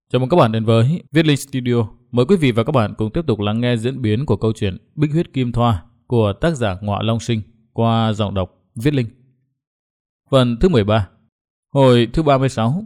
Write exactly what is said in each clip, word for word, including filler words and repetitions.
Chào mừng các bạn đến với Viết Linh Studio. Mời quý vị và các bạn cùng tiếp tục lắng nghe diễn biến của câu chuyện Bích Huyết Kim Thoa của tác giả Ngọa Long Sinh qua giọng đọc Viết Linh. Phần thứ mười ba, hồi thứ ba mươi sáu.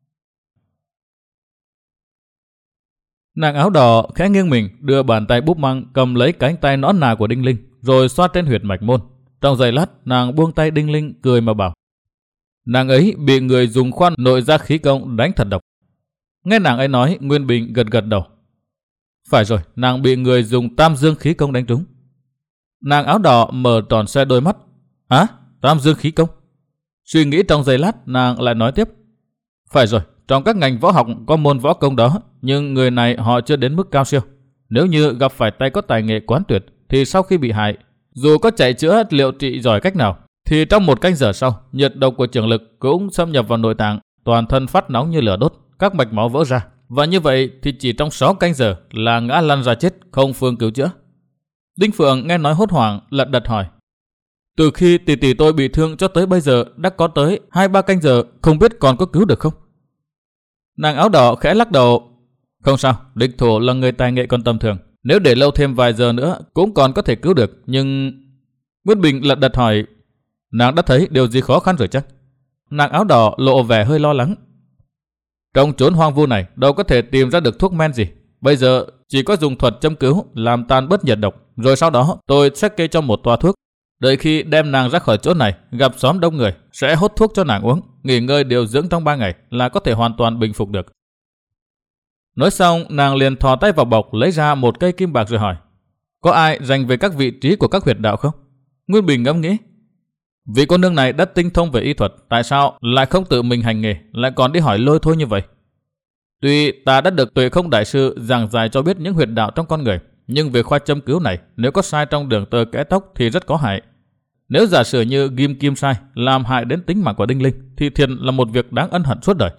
Nàng áo đỏ khẽ nghiêng mình, đưa bàn tay búp măng cầm lấy cánh tay nõn nà của Đinh Linh, rồi xoa trên huyệt mạch môn. Trong giây lát, nàng buông tay Đinh Linh, cười mà bảo: nàng ấy bị người dùng khoan nội ra khí công đánh thật độc. Nghe nàng ấy nói, Nguyên Bình gật gật đầu. Phải rồi, nàng bị người dùng tam dương khí công đánh trúng. Nàng áo đỏ mở tròn xoe đôi mắt. Á, tam dương khí công? Suy nghĩ trong giây lát, nàng lại nói tiếp. Phải rồi, trong các ngành võ học có môn võ công đó, nhưng người này họ chưa đến mức cao siêu. Nếu như gặp phải tay có tài nghệ quán tuyệt, thì sau khi bị hại, dù có chạy chữa liệu trị giỏi cách nào, thì trong một canh giờ sau, nhiệt độc của trường lực cũng xâm nhập vào nội tạng, toàn thân phát nóng như lửa đốt, các mạch máu vỡ ra. Và như vậy thì chỉ trong sáu canh giờ là ngã lăn ra chết, không phương cứu chữa. Đinh Phượng nghe nói hốt hoảng, lật đật hỏi. Từ khi tỷ tỷ tôi bị thương cho tới bây giờ đã có tới hai ba canh giờ, không biết còn có cứu được không? Nàng áo đỏ khẽ lắc đầu. Không sao, địch thủ là người tài nghệ còn tầm thường. Nếu để lâu thêm vài giờ nữa cũng còn có thể cứu được. Nhưng... Nguyễn Bình lật đật hỏi. Nàng đã thấy điều gì khó khăn rồi chắc? Nàng áo đỏ lộ vẻ hơi lo lắng. Trong chốn hoang vu này đâu có thể tìm ra được thuốc men gì. Bây giờ chỉ có dùng thuật châm cứu làm tan bớt nhiệt độc. Rồi sau đó tôi sẽ kê cho một toa thuốc. Đợi khi đem nàng ra khỏi chỗ này, gặp xóm đông người, sẽ hốt thuốc cho nàng uống, nghỉ ngơi điều dưỡng trong ba ngày là có thể hoàn toàn bình phục được. Nói xong, nàng liền thò tay vào bọc lấy ra một cây kim bạc rồi hỏi. Có ai rành về các vị trí của các huyệt đạo không? Nguyên Bình ngẫm nghĩ. Vị cô nương này đã tinh thông về y thuật, tại sao lại không tự mình hành nghề, lại còn đi hỏi lôi thôi như vậy? Tuy ta đã được Tuệ Không đại sư giảng giải cho biết những huyệt đạo trong con người, nhưng về khoa châm cứu này, nếu có sai trong đường tơ kẽ tóc thì rất có hại. Nếu giả sử như ghim kim sai, làm hại đến tính mạng của Đinh Linh, thì thiệt là một việc đáng ân hận suốt đời.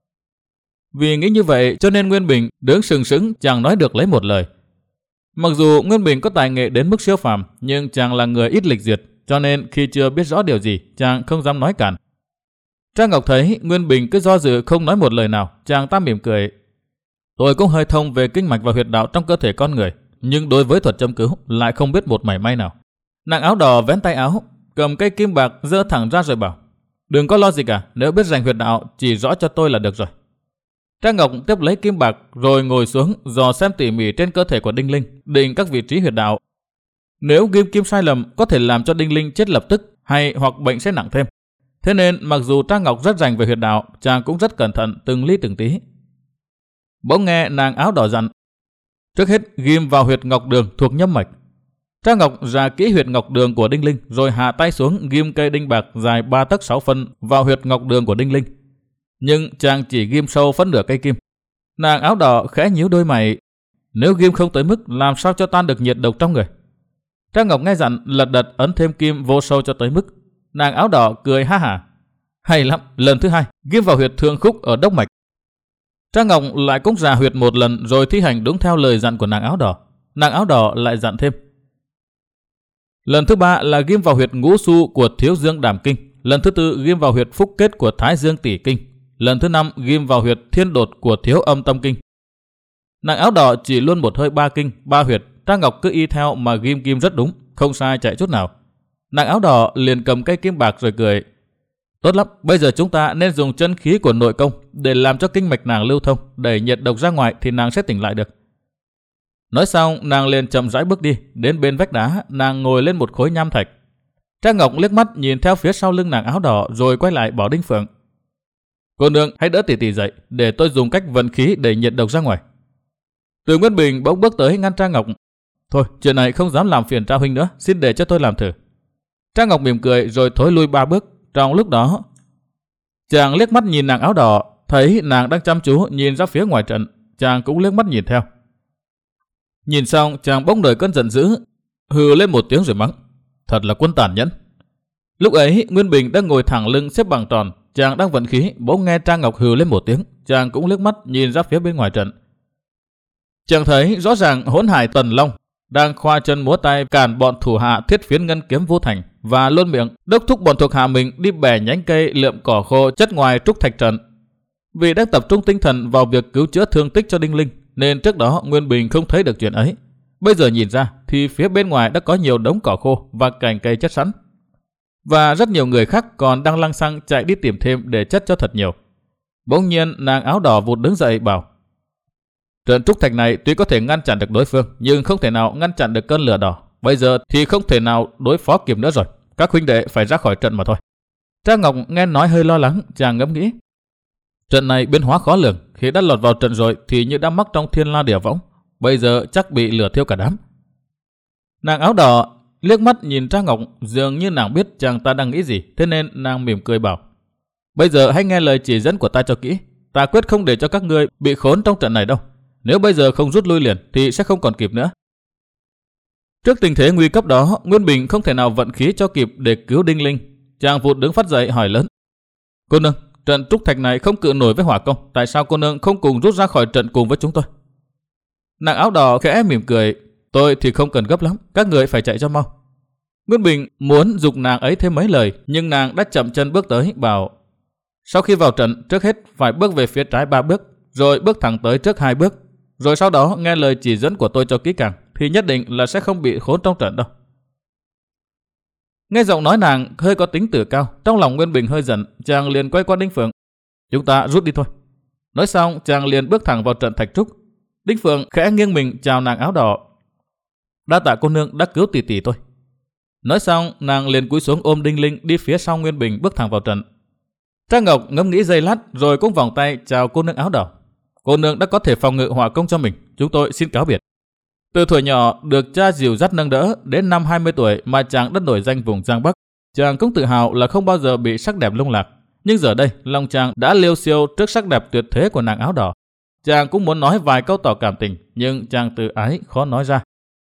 Vì nghĩ như vậy cho nên Nguyên Bình đứng sừng sững chẳng nói được lấy một lời. Mặc dù Nguyên Bình có tài nghệ đến mức siêu phàm, nhưng chàng là người ít lịch duyệt, cho nên khi chưa biết rõ điều gì, chàng không dám nói cản. Trang Ngọc thấy Nguyên Bình cứ do dự không nói một lời nào, chàng ta mỉm cười. Tôi cũng hơi thông về kinh mạch và huyệt đạo trong cơ thể con người, nhưng đối với thuật châm cứu lại không biết một mảy may nào. Nàng áo đỏ vén tay áo, cầm cây kim bạc giơ thẳng ra rồi bảo. Đừng có lo gì cả, nếu biết rành huyệt đạo chỉ rõ cho tôi là được rồi. Trang Ngọc tiếp lấy kim bạc rồi ngồi xuống dò xem tỉ mỉ trên cơ thể của Đinh Linh, định các vị trí huyệt đạo. Nếu ghim kim sai lầm có thể làm cho Đinh Linh chết lập tức hay hoặc bệnh sẽ nặng thêm. Thế nên mặc dù Trang Ngọc rất rành về huyệt đạo, chàng cũng rất cẩn thận từng ly từng tí. Bỗng nghe nàng áo đỏ dặn. Trước hết ghim vào huyệt ngọc đường thuộc nhâm mạch. Trang Ngọc rà kỹ huyệt ngọc đường của Đinh Linh rồi hạ tay xuống ghim cây đinh bạc dài ba tấc sáu phân vào huyệt ngọc đường của Đinh Linh. Nhưng chàng chỉ ghim sâu phân nửa cây kim. Nàng áo đỏ khẽ nhíu đôi mày. Nếu ghim không tới mức làm sao cho tan được nhiệt độc trong người? Trang Ngọc nghe dặn lật đật ấn thêm kim vô sâu cho tới mức. Nàng áo đỏ cười ha hả. Hay lắm, lần thứ hai ghim vào huyệt thượng khúc ở đốc mạch. Trang Ngọc lại cũng rà huyệt một lần rồi thi hành đúng theo lời dặn của nàng áo đỏ. Nàng áo đỏ lại dặn thêm. Lần thứ ba là ghim vào huyệt ngũ su của Thiếu Dương Đàm Kinh. Lần thứ tư ghim vào huyệt phúc kết của Thái Dương Tỷ Kinh. Lần thứ năm ghim vào huyệt thiên đột của Thiếu Âm Tâm Kinh. Nàng áo đỏ chỉ luôn một hơi ba kinh, ba huyệt. Trang Ngọc cứ y theo mà ghim kim rất đúng, không sai chạy chút nào. Nàng áo đỏ liền cầm cây kim bạc rồi cười. Tốt lắm, bây giờ chúng ta nên dùng chân khí của nội công để làm cho kinh mạch nàng lưu thông, đẩy nhiệt độc ra ngoài thì nàng sẽ tỉnh lại được. Nói xong, nàng liền chậm rãi bước đi, đến bên vách đá, nàng ngồi lên một khối nham thạch. Trang Ngọc liếc mắt nhìn theo phía sau lưng nàng áo đỏ rồi quay lại bảo Đinh Phượng. Cô nương hãy đỡ tỷ tỷ dậy, để tôi dùng cách vận khí đẩy nhiệt độc ra ngoài. Từ Nguyễn Bình bỗng bước tới ngăn Trang Ngọc. Thôi, chuyện này không dám làm phiền Trao huynh nữa, xin để cho tôi làm thử. Trang Ngọc mỉm cười rồi thối lui ba bước. Trong lúc đó, chàng liếc mắt nhìn nàng áo đỏ, thấy nàng đang chăm chú nhìn ra phía ngoài trận, chàng cũng liếc mắt nhìn theo. Nhìn xong, chàng bỗng nổi cơn giận dữ, hừ lên một tiếng rồi mắng. Thật là quân tàn nhẫn. Lúc ấy, Nguyên Bình đang ngồi thẳng lưng xếp bằng tròn, chàng đang vận khí, bỗng nghe Trang Ngọc hừ lên một tiếng, chàng cũng liếc mắt nhìn ra phía bên ngoài trận. Chàng thấy rõ ràng Hỗn Hải Tần Long đang khoa chân múa tay cản bọn thủ hạ Thiết Phiến Ngân Kiếm Vô Thành và luôn miệng đốc thúc bọn thuộc hạ mình đi bẻ nhánh cây lượm cỏ khô chất ngoài trúc thạch trận. Vì đang tập trung tinh thần vào việc cứu chữa thương tích cho Đinh Linh, nên trước đó Nguyên Bình không thấy được chuyện ấy. Bây giờ nhìn ra thì phía bên ngoài đã có nhiều đống cỏ khô và cành cây chất sẵn. Và rất nhiều người khác còn đang lăng xăng chạy đi tìm thêm để chất cho thật nhiều. Bỗng nhiên nàng áo đỏ vụt đứng dậy bảo: trận trúc thạch này tuy có thể ngăn chặn được đối phương, nhưng không thể nào ngăn chặn được cơn lửa đỏ. Bây giờ thì không thể nào đối phó kịp nữa rồi. Các huynh đệ phải ra khỏi trận mà thôi. Trang Ngọc nghe nói hơi lo lắng, chàng ngẫm nghĩ. Trận này biến hóa khó lường, khi đã lọt vào trận rồi thì như đã mắc trong thiên la địa võng. Bây giờ chắc bị lửa thiêu cả đám. Nàng áo đỏ liếc mắt nhìn Trang Ngọc, dường như nàng biết chàng ta đang nghĩ gì, thế nên nàng mỉm cười bảo: bây giờ hãy nghe lời chỉ dẫn của ta cho kỹ. Ta quyết không để cho các ngươi bị khốn trong trận này đâu. Nếu bây giờ không rút lui liền thì sẽ không còn kịp nữa. Trước tình thế nguy cấp đó, Nguyên Bình không thể nào vận khí cho kịp để cứu Đinh Linh. Chàng vụt đứng phát dậy hỏi lớn: cô nương, trận trúc thạch này không cự nổi với hỏa công, tại sao cô nương không cùng rút ra khỏi trận cùng với chúng tôi? Nàng áo đỏ khẽ mỉm cười: tôi thì không cần gấp lắm, các người phải chạy cho mau. Nguyên Bình muốn giục nàng ấy thêm mấy lời, nhưng nàng đã chậm chân bước tới, bảo: sau khi vào trận, trước hết phải bước về phía trái ba bước, rồi bước thẳng tới trước hai bước, rồi sau đó nghe lời chỉ dẫn của tôi cho kỹ càng, thì nhất định là sẽ không bị khốn trong trận đâu. Nghe giọng nói nàng hơi có tính tử cao, trong lòng Nguyên Bình hơi giận, chàng liền quay qua Đinh Phượng: chúng ta rút đi thôi. Nói xong, chàng liền bước thẳng vào trận thạch trúc. Đinh Phượng khẽ nghiêng mình chào nàng áo đỏ: đa tạ cô nương đã cứu tỷ tỷ tôi. Nói xong, nàng liền cúi xuống ôm Đinh Linh đi phía sau Nguyên Bình bước thẳng vào trận. Trang Ngọc ngẫm nghĩ giây lát rồi cũng vòng tay chào cô nương áo đỏ: cô nương đã có thể phòng ngự hỏa công cho mình, chúng tôi xin cáo biệt. Từ tuổi nhỏ được cha dìu dắt nâng đỡ, đến năm hai mươi tuổi mà chàng đã nổi danh vùng Giang Bắc. Chàng cũng tự hào là không bao giờ bị sắc đẹp lung lạc. Nhưng giờ đây, lòng chàng đã liêu xiêu trước sắc đẹp tuyệt thế của nàng áo đỏ. Chàng cũng muốn nói vài câu tỏ cảm tình, nhưng chàng tự ái khó nói ra.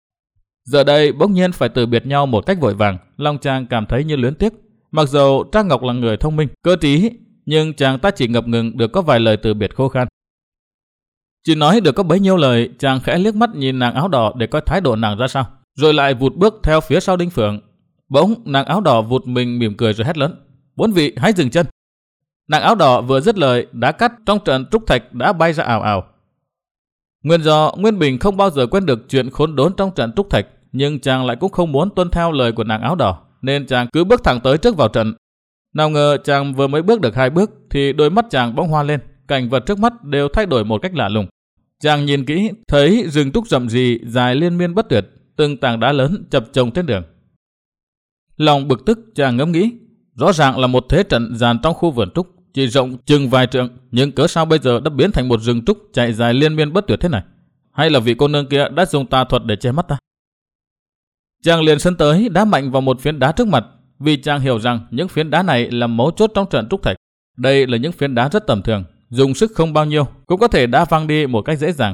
Giờ đây bỗng nhiên phải từ biệt nhau một cách vội vàng, lòng chàng cảm thấy như luyến tiếc. Mặc dù Trang Ngọc là người thông minh, cơ trí, nhưng chàng ta chỉ ngập ngừng được có vài lời từ biệt khô khan. Chỉ nói được có bấy nhiêu lời, chàng khẽ liếc mắt nhìn nàng áo đỏ để coi thái độ nàng ra sao, rồi lại vụt bước theo phía sau Đinh Phượng. Bỗng nàng áo đỏ vụt mình mỉm cười rồi hét lớn: bốn vị hãy dừng chân. Nàng áo đỏ vừa dứt lời, đá cắt trong trận trúc thạch đã bay ra ào ào. Nguyên do Nguyên Bình không bao giờ quên được chuyện khốn đốn trong trận trúc thạch, nhưng chàng lại cũng không muốn tuân theo lời của nàng áo đỏ, nên chàng cứ bước thẳng tới trước vào trận. Nào ngờ chàng vừa mới bước được hai bước thì đôi mắt chàng bỗng hoa lên, cảnh vật trước mắt đều thay đổi một cách lạ lùng. Chàng nhìn kỹ, thấy rừng trúc rậm rì dài liên miên bất tuyệt, từng tảng đá lớn chập chồng trên đường. Lòng bực tức, chàng ngẫm nghĩ, rõ ràng là một thế trận dàn trong khu vườn trúc, chỉ rộng chừng vài trượng, nhưng cớ sao bây giờ đã biến thành một rừng trúc chạy dài liên miên bất tuyệt thế này? Hay là vị cô nương kia đã dùng tà thuật để che mắt ta? Chàng liền sân tới đá mạnh vào một phiến đá trước mặt, vì chàng hiểu rằng những phiến đá này là mấu chốt trong trận trúc thạch. Đây là những phiến đá rất tầm thường, dùng sức không bao nhiêu cũng có thể đá văng đi một cách dễ dàng.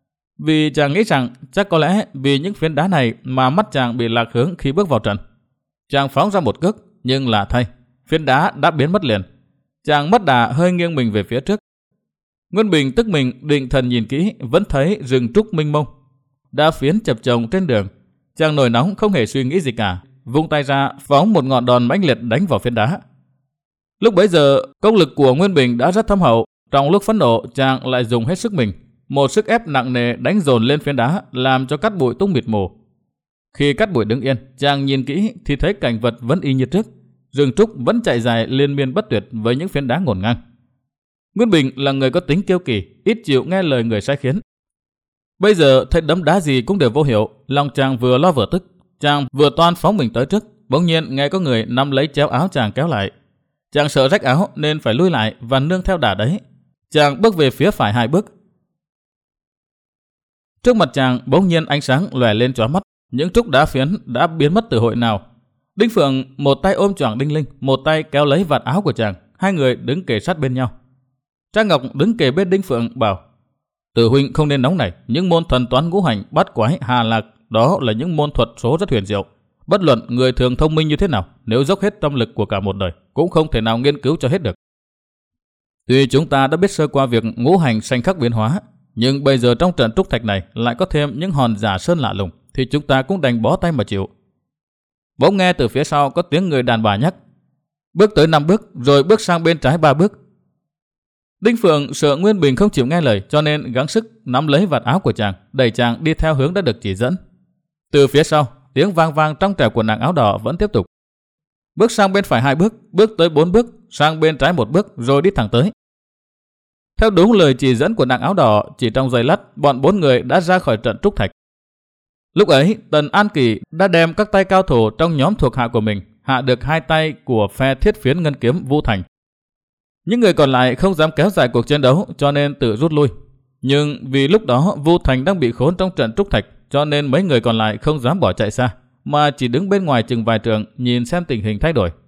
Vì chàng nghĩ rằng chắc có lẽ vì những phiến đá này mà mắt chàng bị lạc hướng khi bước vào trận. Chàng phóng ra một cước, nhưng lạ thay, phiến đá đã biến mất liền. Chàng mất đà hơi nghiêng mình về phía trước. Nguyên Bình tức mình định thần nhìn kỹ, vẫn thấy rừng trúc mênh mông, đá phiến chập chồng trên đường. Chàng nổi nóng không hề suy nghĩ gì cả, vung tay ra phóng một ngọn đòn mãnh liệt đánh vào phiến đá. Lúc bấy giờ công lực của Nguyên Bình đã rất thâm hậu, trong lúc phẫn nộ chàng lại dùng hết sức mình, một sức ép nặng nề đánh dồn lên phiến đá, làm cho cát bụi tung mịt mù. Khi cát bụi đứng yên, chàng nhìn kỹ thì thấy cảnh vật vẫn y như trước, rừng trúc vẫn chạy dài liên miên bất tuyệt với những phiến đá ngổn ngang. Nguyên Bình là người có tính kiêu kỳ, ít chịu nghe lời người sai khiến. Bây giờ thấy đấm đá gì cũng đều vô hiệu, lòng chàng vừa lo vừa tức. Chàng vừa toan phóng mình tới trước, bỗng nhiên nghe có người nắm lấy chéo áo chàng kéo lại. Chàng sợ rách áo nên phải lui lại và nương theo đà đấy. Chàng bước về phía phải hai bước. Trước mặt chàng bỗng nhiên ánh sáng lòe lên chói mắt, những trúc đá phiến đã biến mất từ hội nào. Đinh Phượng một tay ôm choàng Đinh Linh, một tay kéo lấy vạt áo của chàng, hai người đứng kề sát bên nhau. Trang Ngọc đứng kề bên Đinh Phượng bảo: Tử huynh không nên nóng nảy, những môn thần toán ngũ hành, bát quái, hà lạc, đó là những môn thuật số rất huyền diệu. Bất luận người thường thông minh như thế nào, nếu dốc hết tâm lực của cả một đời, cũng không thể nào nghiên cứu cho hết được. Tuy chúng ta đã biết sơ qua việc ngũ hành sanh khắc biến hóa, nhưng bây giờ trong trận trúc thạch này lại có thêm những hòn giả sơn lạ lùng, thì chúng ta cũng đành bó tay mà chịu. Bỗng nghe từ phía sau có tiếng người đàn bà nhắc: Bước tới năm bước, rồi bước sang bên trái ba bước. Đinh Phượng sợ Nguyên Bình không chịu nghe lời cho nên gắng sức nắm lấy vạt áo của chàng, đẩy chàng đi theo hướng đã được chỉ dẫn. Từ phía sau, tiếng vang vang trong trẻo của nàng áo đỏ vẫn tiếp tục. Bước sang bên phải hai bước, bước tới bốn bước, sang bên trái một bước rồi đi thẳng tới. Theo đúng lời chỉ dẫn của nàng áo đỏ, chỉ trong giây lát, bọn bốn người đã ra khỏi trận trúc thạch. Lúc ấy, Tần An Kỳ đã đem các tay cao thủ trong nhóm thuộc hạ của mình hạ được hai tay của phe thiết phiến ngân kiếm Vu Thành. Những người còn lại không dám kéo dài cuộc chiến đấu cho nên tự rút lui. Nhưng vì lúc đó Vu Thành đang bị khốn trong trận trúc thạch cho nên mấy người còn lại không dám bỏ chạy xa, mà chỉ đứng bên ngoài chừng vài trượng nhìn xem tình hình thay đổi.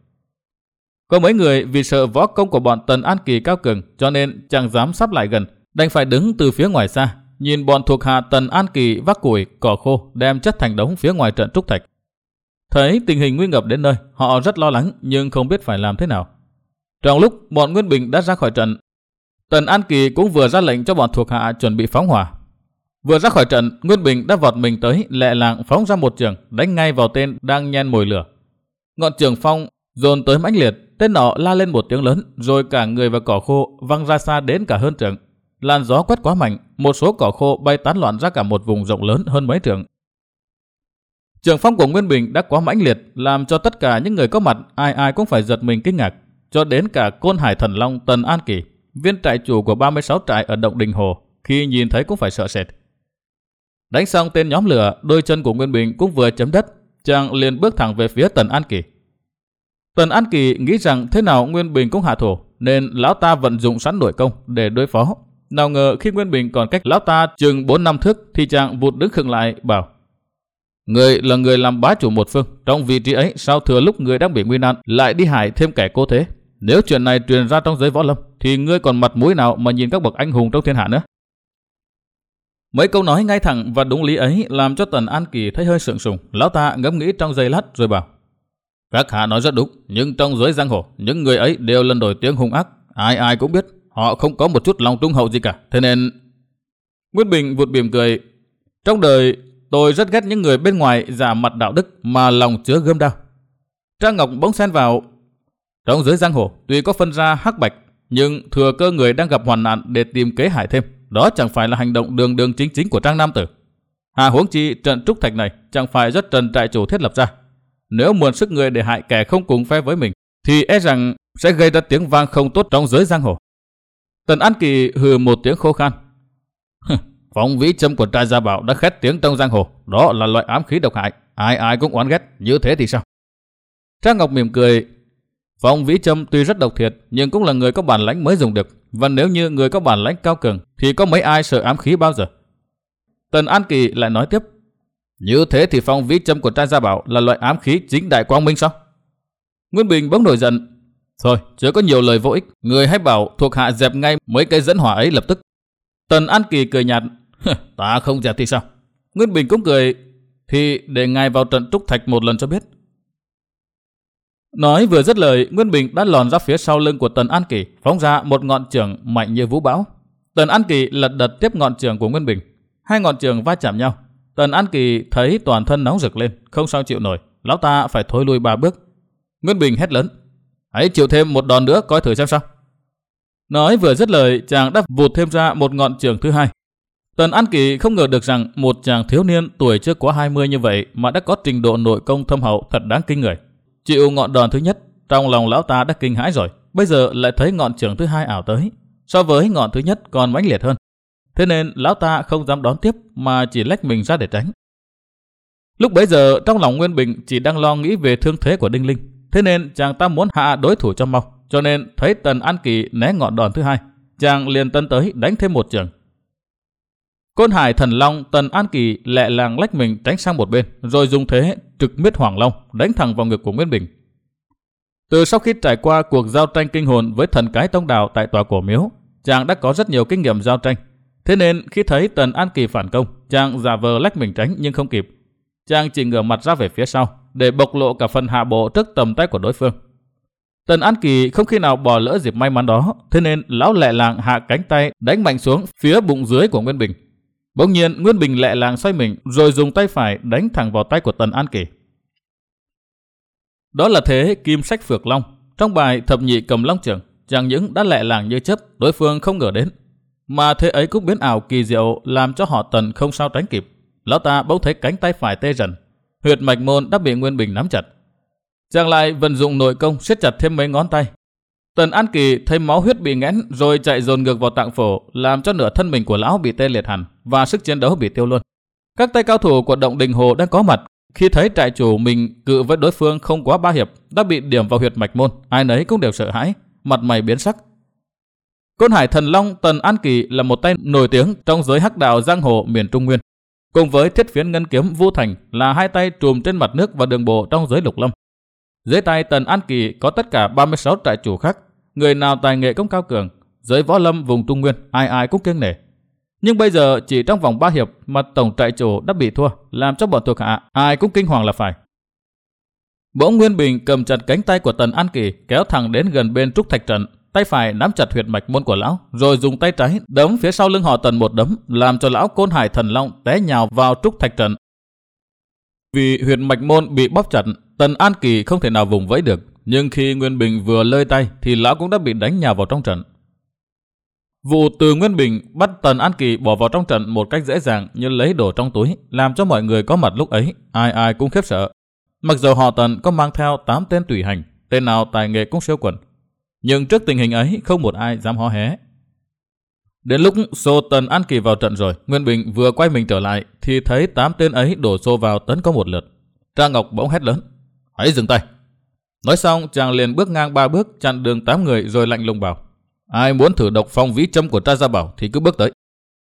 Có mấy người vì sợ võ công của bọn Tần An Kỳ cao cường cho nên chẳng dám sắp lại gần, đành phải đứng từ phía ngoài xa, nhìn bọn thuộc hạ Tần An Kỳ vác củi, cỏ khô đem chất thành đống phía ngoài trận trúc thạch. Thấy tình hình nguy ngập đến nơi, họ rất lo lắng nhưng không biết phải làm thế nào. Trong lúc bọn Nguyên Bình đã ra khỏi trận, Tần An Kỳ cũng vừa ra lệnh cho bọn thuộc hạ chuẩn bị phóng hỏa. Vừa ra khỏi trận, Nguyên Bình đã vọt mình tới, lẹ làng phóng ra một chưởng đánh ngay vào tên đang nhen mồi lửa. Ngọn chưởng phong dồn tới mãnh liệt, tên nọ la lên một tiếng lớn, rồi cả người và cỏ khô văng ra xa đến cả hơn trượng. Làn gió quét quá mạnh, một số cỏ khô bay tán loạn ra cả một vùng rộng lớn hơn mấy trượng. Chưởng phong của Nguyên Bình đã quá mãnh liệt, làm cho tất cả những người có mặt ai ai cũng phải giật mình kinh ngạc, cho đến cả Côn Hải Thần Long Tần An Kỳ, viên trại chủ của ba mươi sáu trại ở động Đình Hồ, khi nhìn thấy cũng phải sợ sệt. Đánh xong tên nhóm lửa, đôi chân của Nguyên Bình cũng vừa chấm đất, chàng liền bước thẳng về phía Tần An Kỳ. Tần An Kỳ nghĩ rằng thế nào Nguyên Bình cũng hạ thủ, nên lão ta vận dụng sẵn nội công để đối phó. Nào ngờ khi Nguyên Bình còn cách lão ta chừng bốn năm thước thì chàng vụt đứng khựng lại bảo: Người là người làm bá chủ một phương, trong vị trí ấy sao thừa lúc người đang bị nguy nan lại đi hại thêm kẻ cô thế? Nếu chuyện này truyền ra trong giới võ lâm thì ngươi còn mặt mũi nào mà nhìn các bậc anh hùng trong thiên hạ nữa? Mấy câu nói ngay thẳng và đúng lý ấy làm cho Tần An Kỳ thấy hơi sượng sùng. Lão ta ngẫm nghĩ trong giây lát rồi bảo: Các hạ nói rất đúng, nhưng trong giới giang hồ những người ấy đều lần nổi tiếng hung ác, ai ai cũng biết họ không có một chút lòng trung hậu gì cả. Thế nên... Nguyên Bình vụt bỉm cười: Trong đời tôi rất ghét những người bên ngoài giả mặt đạo đức mà lòng chứa gươm đao. Trang Ngọc bỗng xen vào: Trong giới giang hồ tuy có phân ra hắc bạch, nhưng thừa cơ người đang gặp hoàn nạn để tìm kế hại thêm, đó chẳng phải là hành động đường đường chính chính của Trang Nam Tử. Hà huống chi trận trúc thạch này chẳng phải rất Trần trại chủ thiết lập ra. Nếu muốn sức người để hại kẻ không cùng phe với mình, thì e rằng sẽ gây ra tiếng vang không tốt trong giới giang hồ. Tần An Kỳ hừ một tiếng khô khan: Phong vĩ châm của Trai Gia Bảo đã khét tiếng trong giang hồ, đó là loại ám khí độc hại, ai ai cũng oán ghét, như thế thì sao? Trang Ngọc mỉm cười: Phong vĩ châm tuy rất độc thiệt, nhưng cũng là người có bản lãnh mới dùng được, và nếu như người có bản lãnh cao cường thì có mấy ai sợ ám khí bao giờ? Tần An Kỳ lại nói tiếp: Như thế thì phong vĩ châm của Trai Gia Bảo là loại ám khí chính đại quang minh sao? Nguyên Bình bỗng nổi giận: Thôi, chớ có nhiều lời vô ích, người hãy bảo thuộc hạ dẹp ngay mấy cái dẫn hỏa ấy lập tức. Tần An Kỳ cười nhạt: Ta không dẹp thì sao? Nguyên Bình cũng cười: Thì để ngài vào trận trúc thạch một lần cho biết. Nói vừa dứt lời, Nguyên Bình đã lòn ra phía sau lưng của Tần An Kỳ, phóng ra một ngọn chưởng mạnh như vũ bão. Tần An Kỳ lật đật tiếp ngọn chưởng của Nguyên Bình, hai ngọn chưởng va chạm nhau. Tần An Kỳ thấy toàn thân nóng rực lên, không sao chịu nổi, lão ta phải thối lui ba bước. Nguyên Bình hét lớn: Hãy chịu thêm một đòn nữa coi thử xem sao. Nói vừa dứt lời, chàng đã vụt thêm ra một ngọn chưởng thứ hai. Tần An Kỳ không ngờ được rằng một chàng thiếu niên tuổi chưa quá hai mươi như vậy mà đã có trình độ nội công thâm hậu thật đáng kinh người. Chịu ngọn đòn thứ nhất, trong lòng lão ta đã kinh hãi rồi, bây giờ lại thấy ngọn chưởng thứ hai ảo tới, so với ngọn thứ nhất còn mãnh liệt hơn. Thế nên lão ta không dám đón tiếp mà chỉ lách mình ra để tránh. Lúc bấy giờ trong lòng Nguyên Bình chỉ đang lo nghĩ về thương thế của Đinh Linh, thế nên chàng ta muốn hạ đối thủ cho mau, cho nên thấy Tần An Kỳ né ngọn đòn thứ hai, chàng liền tân tới đánh thêm một chưởng. Côn Hải Thần Long Tần An Kỳ lẹ làng lách mình tránh sang một bên, rồi dùng thế trực miết Hoàng Long đánh thẳng vào ngực của Nguyên Bình. Từ sau khi trải qua cuộc giao tranh kinh hồn với thần cái Tông Đào tại tòa cổ miếu, chàng đã có rất nhiều kinh nghiệm giao tranh. Thế nên khi thấy Tần An Kỳ phản công, chàng giả vờ lách mình tránh nhưng không kịp. Chàng chỉ ngửa mặt ra về phía sau để bộc lộ cả phần hạ bộ trước tầm tay của đối phương. Tần An Kỳ không khi nào bỏ lỡ dịp may mắn đó, thế nên lão lẹ làng hạ cánh tay đánh mạnh xuống phía bụng dưới của Nguyên Bình. Bỗng nhiên Nguyên Bình lẹ làng xoay mình rồi dùng tay phải đánh thẳng vào tay của Tần An Kỳ. Đó là thế kim sách phược long trong bài thập nhị cầm long trưởng, chẳng những đã lẹ làng như chớp, đối phương không ngờ đến, mà thế ấy cũng biến ảo kỳ diệu làm cho họ Tần không sao tránh kịp. Lão ta bỗng thấy cánh tay phải tê dần, huyệt mạch môn đã bị Nguyên Bình nắm chặt. Chàng lại vận dụng nội công siết chặt thêm mấy ngón tay. Tần An Kỳ thấy máu huyết bị nghẽn rồi chạy dồn ngược vào tạng phổ, làm cho nửa thân mình của lão bị tê liệt hẳn và sức chiến đấu bị tiêu luôn. Các tay cao thủ của Động Đình Hồ đang có mặt, khi thấy trại chủ mình cự với đối phương không quá ba hiệp đã bị điểm vào huyệt mạch môn, ai nấy cũng đều sợ hãi, mặt mày biến sắc. Côn Hải Thần Long Tần An Kỳ là một tay nổi tiếng trong giới hắc đạo giang hồ miền Trung Nguyên, cùng với Thiết Phiến Ngân Kiếm Vu Thành là hai tay trùm trên mặt nước và đường bộ trong giới lục lâm. Dưới tay Tần An Kỳ có tất cả ba mươi sáu trại chủ khác, người nào tài nghệ cũng cao cường, giới võ lâm vùng Trung Nguyên ai ai cũng kiêng nể. Nhưng bây giờ chỉ trong vòng ba hiệp mà tổng trại chủ đã bị thua, làm cho bọn thuộc hạ ai cũng kinh hoàng là phải. Bỗng Nguyên Bình cầm chặt cánh tay của Tần An Kỳ kéo thẳng đến gần bên trúc thạch trận, tay phải nắm chặt huyệt mạch môn của lão, rồi dùng tay trái đấm phía sau lưng họ Tần một đấm, làm cho lão Côn Hải Thần Long té nhào vào trúc thạch trận. Vì huyệt mạch môn bị bóp chặt, Tần An Kỳ không thể nào vùng vẫy được, nhưng khi Nguyên Bình vừa lơi tay thì lão cũng đã bị đánh nhào vào trong trận. Vụ từ Nguyên Bình bắt Tần An Kỳ bỏ vào trong trận một cách dễ dàng như lấy đồ trong túi, làm cho mọi người có mặt lúc ấy ai ai cũng khiếp sợ. Mặc dù họ Tần có mang theo tám tên tùy hành, tên nào tài nghệ cũng siêu quần, nhưng trước tình hình ấy không một ai dám hó hé. Đến lúc xô Tần An Kỳ vào trận rồi, Nguyên Bình vừa quay mình trở lại thì thấy tám tên ấy đổ xô vào tấn công một lượt. Trang Ngọc bỗng hét lớn: "Hãy dừng tay!" Nói xong chàng liền bước ngang ba bước chặn đường tám người rồi lạnh lùng bảo: "Ai muốn thử độc phong vĩ châm của Tra Gia Bảo thì cứ bước tới."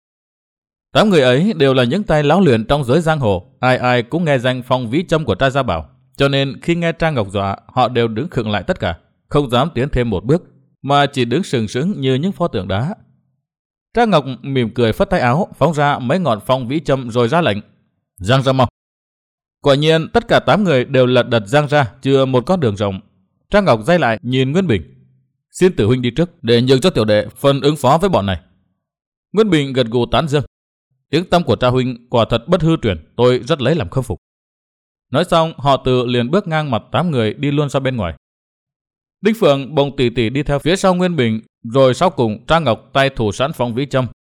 Tám người ấy đều là những tay láo luyện trong giới giang hồ, ai ai cũng nghe danh phong vĩ châm của Tra Gia Bảo, cho nên khi nghe Trang Ngọc dọa, họ đều đứng khựng lại tất cả, không dám tiến thêm một bước, mà chỉ đứng sừng sững như những pho tượng đá. Trang Ngọc mỉm cười phất tay áo, phóng ra mấy ngọn phong vĩ châm rồi ra lệnh: "Giang ra mau!" Quả nhiên tất cả tám người đều lật đật giang ra, chừa một con đường rộng. Trang Ngọc day lại nhìn Nguyên Bình: "Xin Tử huynh đi trước để nhường cho tiểu đệ phần ứng phó với bọn này." Nguyên Bình gật gù tán dương: "Tiếng tăm của Tra huynh quả thật bất hư truyền, tôi rất lấy làm khâm phục." Nói xong họ Từ liền bước ngang mặt tám người đi luôn ra bên ngoài. Đinh Phượng bồng tỉ tỉ đi theo phía sau Nguyên Bình, rồi sau cùng Trang Ngọc tay thủ sẵn phong vĩ châm.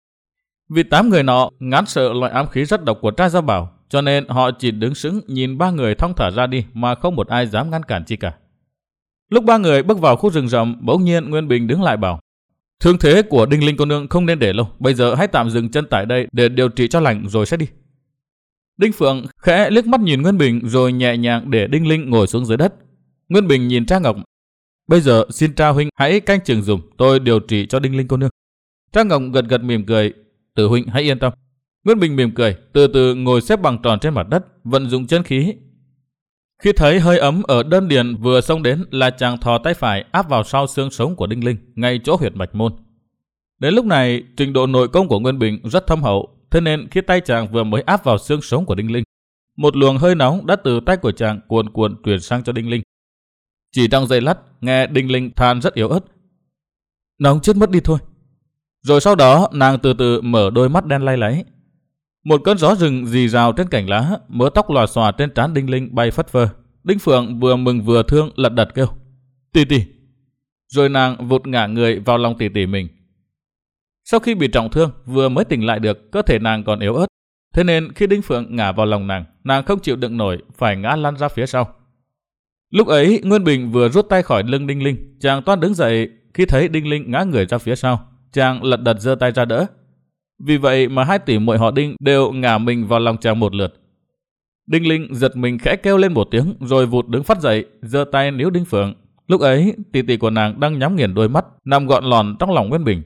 Vì tám người nọ ngán sợ loại ám khí rất độc của Tra Gia Bảo, cho nên họ chỉ đứng sững nhìn ba người thong thả ra đi mà không một ai dám ngăn cản chi cả. Lúc ba người bước vào khu rừng rậm, bỗng nhiên Nguyên Bình đứng lại bảo: "Thương thế của Đinh Linh cô nương không nên để lâu, bây giờ hãy tạm dừng chân tại đây để điều trị cho lành rồi sẽ đi." Đinh Phượng khẽ liếc mắt nhìn Nguyên Bình rồi nhẹ nhàng để Đinh Linh ngồi xuống dưới đất. Nguyên Bình nhìn Trang Ngọc: "Bây giờ xin Tra huynh hãy canh chừng dùm, tôi điều trị cho Đinh Linh cô nương." Trang Ngọc gật gật mỉm cười: "Tử huynh hãy yên tâm." Nguyên Bình mỉm cười, từ từ ngồi xếp bằng tròn trên mặt đất, vận dụng chân khí. Khi thấy hơi ấm ở đơn điền vừa xông đến là chàng thò tay phải áp vào sau xương sống của Đinh Linh, ngay chỗ huyệt mạch môn. Đến lúc này, trình độ nội công của Nguyên Bình rất thâm hậu, thế nên khi tay chàng vừa mới áp vào xương sống của Đinh Linh, một luồng hơi nóng đã từ tay của chàng cuồn cuộn truyền sang cho Đinh Linh. Chỉ trong giây lát, nghe Đinh Linh than rất yếu ớt: "Nóng chết mất đi thôi." Rồi sau đó nàng từ từ mở đôi mắt đen lay láy. Một cơn gió rừng rì rào trên cành lá, mớ tóc lòa xòa trên trán Đinh Linh bay phất phơ. Đinh Phượng vừa mừng vừa thương lật đật kêu: "Tỷ tỷ!" Rồi nàng vụt ngả người vào lòng tỷ tỷ mình. Sau khi bị trọng thương, vừa mới tỉnh lại được, cơ thể nàng còn yếu ớt, thế nên khi Đinh Phượng ngả vào lòng nàng, nàng không chịu đựng nổi, phải ngã lăn ra phía sau. Lúc ấy Nguyên Bình vừa rút tay khỏi lưng Đinh Linh, chàng toan đứng dậy, khi thấy Đinh Linh ngã người ra phía sau, chàng lật đật giơ tay ra đỡ. Vì vậy mà hai tỷ muội họ Đinh đều ngả mình vào lòng chàng một lượt. Đinh Linh giật mình khẽ kêu lên một tiếng, rồi vụt đứng phát dậy, giơ tay níu Đinh Phượng. Lúc ấy tỷ tỷ của nàng đang nhắm nghiền đôi mắt, nằm gọn lòn trong lòng Nguyên Bình.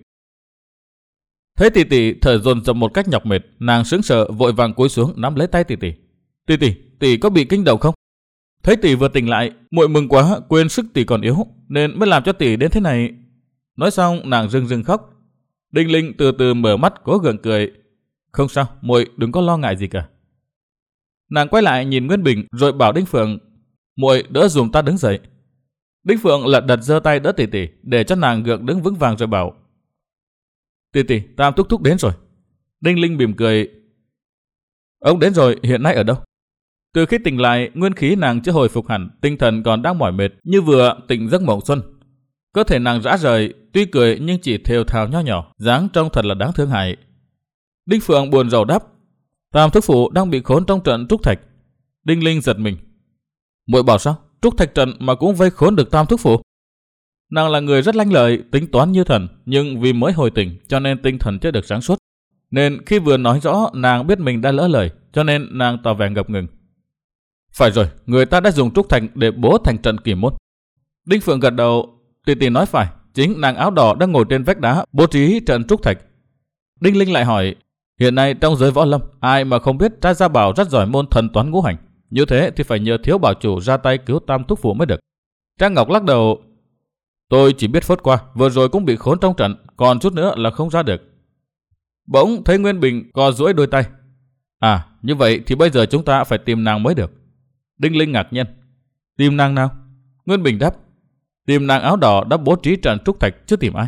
Thấy tỷ tỷ thở dồn dập một cách nhọc mệt, nàng sững sờ vội vàng cúi xuống nắm lấy tay tỷ tỷ. "Tỷ tỷ, tỷ có bị kinh đầu không?" Thấy tỷ vừa tỉnh lại, muội mừng quá, quên sức tỷ còn yếu, nên mới làm cho tỷ đến thế này. Nói xong nàng rưng rưng khóc. Đinh Linh từ từ mở mắt cố gượng cười: "Không sao, muội đừng có lo ngại gì cả." Nàng quay lại nhìn Nguyên Bình rồi bảo Đinh Phượng: "Muội đỡ dùm ta đứng dậy." Đinh Phượng lật đật giơ tay đỡ tỷ tỷ để cho nàng gượng đứng vững vàng rồi bảo: "Tỷ tỷ, Tam thúc thúc đến rồi." Đinh Linh mỉm cười: "Ông đến rồi, hiện nay ở đâu?" Từ khi tỉnh lại, nguyên khí nàng chưa hồi phục hẳn, tinh thần còn đang mỏi mệt như vừa tỉnh giấc mộng xuân. Cơ thể nàng rã rời, tuy cười nhưng chỉ thều thào nho nhỏ, dáng trông thật là đáng thương hại. Đinh Phượng buồn rầu đáp, Tam Thúc Phụ đang bị khốn trong trận trúc thạch. Đinh Linh giật mình. Muội bảo sao? Trúc thạch trận mà cũng vây khốn được Tam Thúc Phụ? Nàng là người rất lanh lợi, tính toán như thần, nhưng vì mới hồi tỉnh cho nên tinh thần chưa được sáng suốt. Nên khi vừa nói rõ nàng biết mình đã lỡ lời, cho nên nàng tỏ vẻ ngập ngừng. Phải rồi, người ta đã dùng trúc thạch để bố thành trận kỳ môn. Đinh Phượng gật đầu, tỷ tỷ nói phải, chính nàng áo đỏ đang ngồi trên vách đá bố trí trận trúc thạch. Đinh Linh lại hỏi, hiện nay trong giới võ lâm, ai mà không biết Tra Gia Bảo rất giỏi môn thần toán ngũ hành, như thế thì phải nhờ thiếu bảo chủ ra tay cứu Tam Thúc Phụ mới được. Trang Ngọc lắc đầu, tôi chỉ biết phớt qua, vừa rồi cũng bị khốn trong trận, còn chút nữa là không ra được. Bỗng thấy Nguyên Bình co duỗi đôi tay. À, như vậy thì bây giờ chúng ta phải tìm nàng mới được. Đinh Linh ngạc nhiên. Tìm nàng nào? Nguyên Bình đáp, tìm nàng áo đỏ đã bố trí trận trúc thạch chứ tìm ai.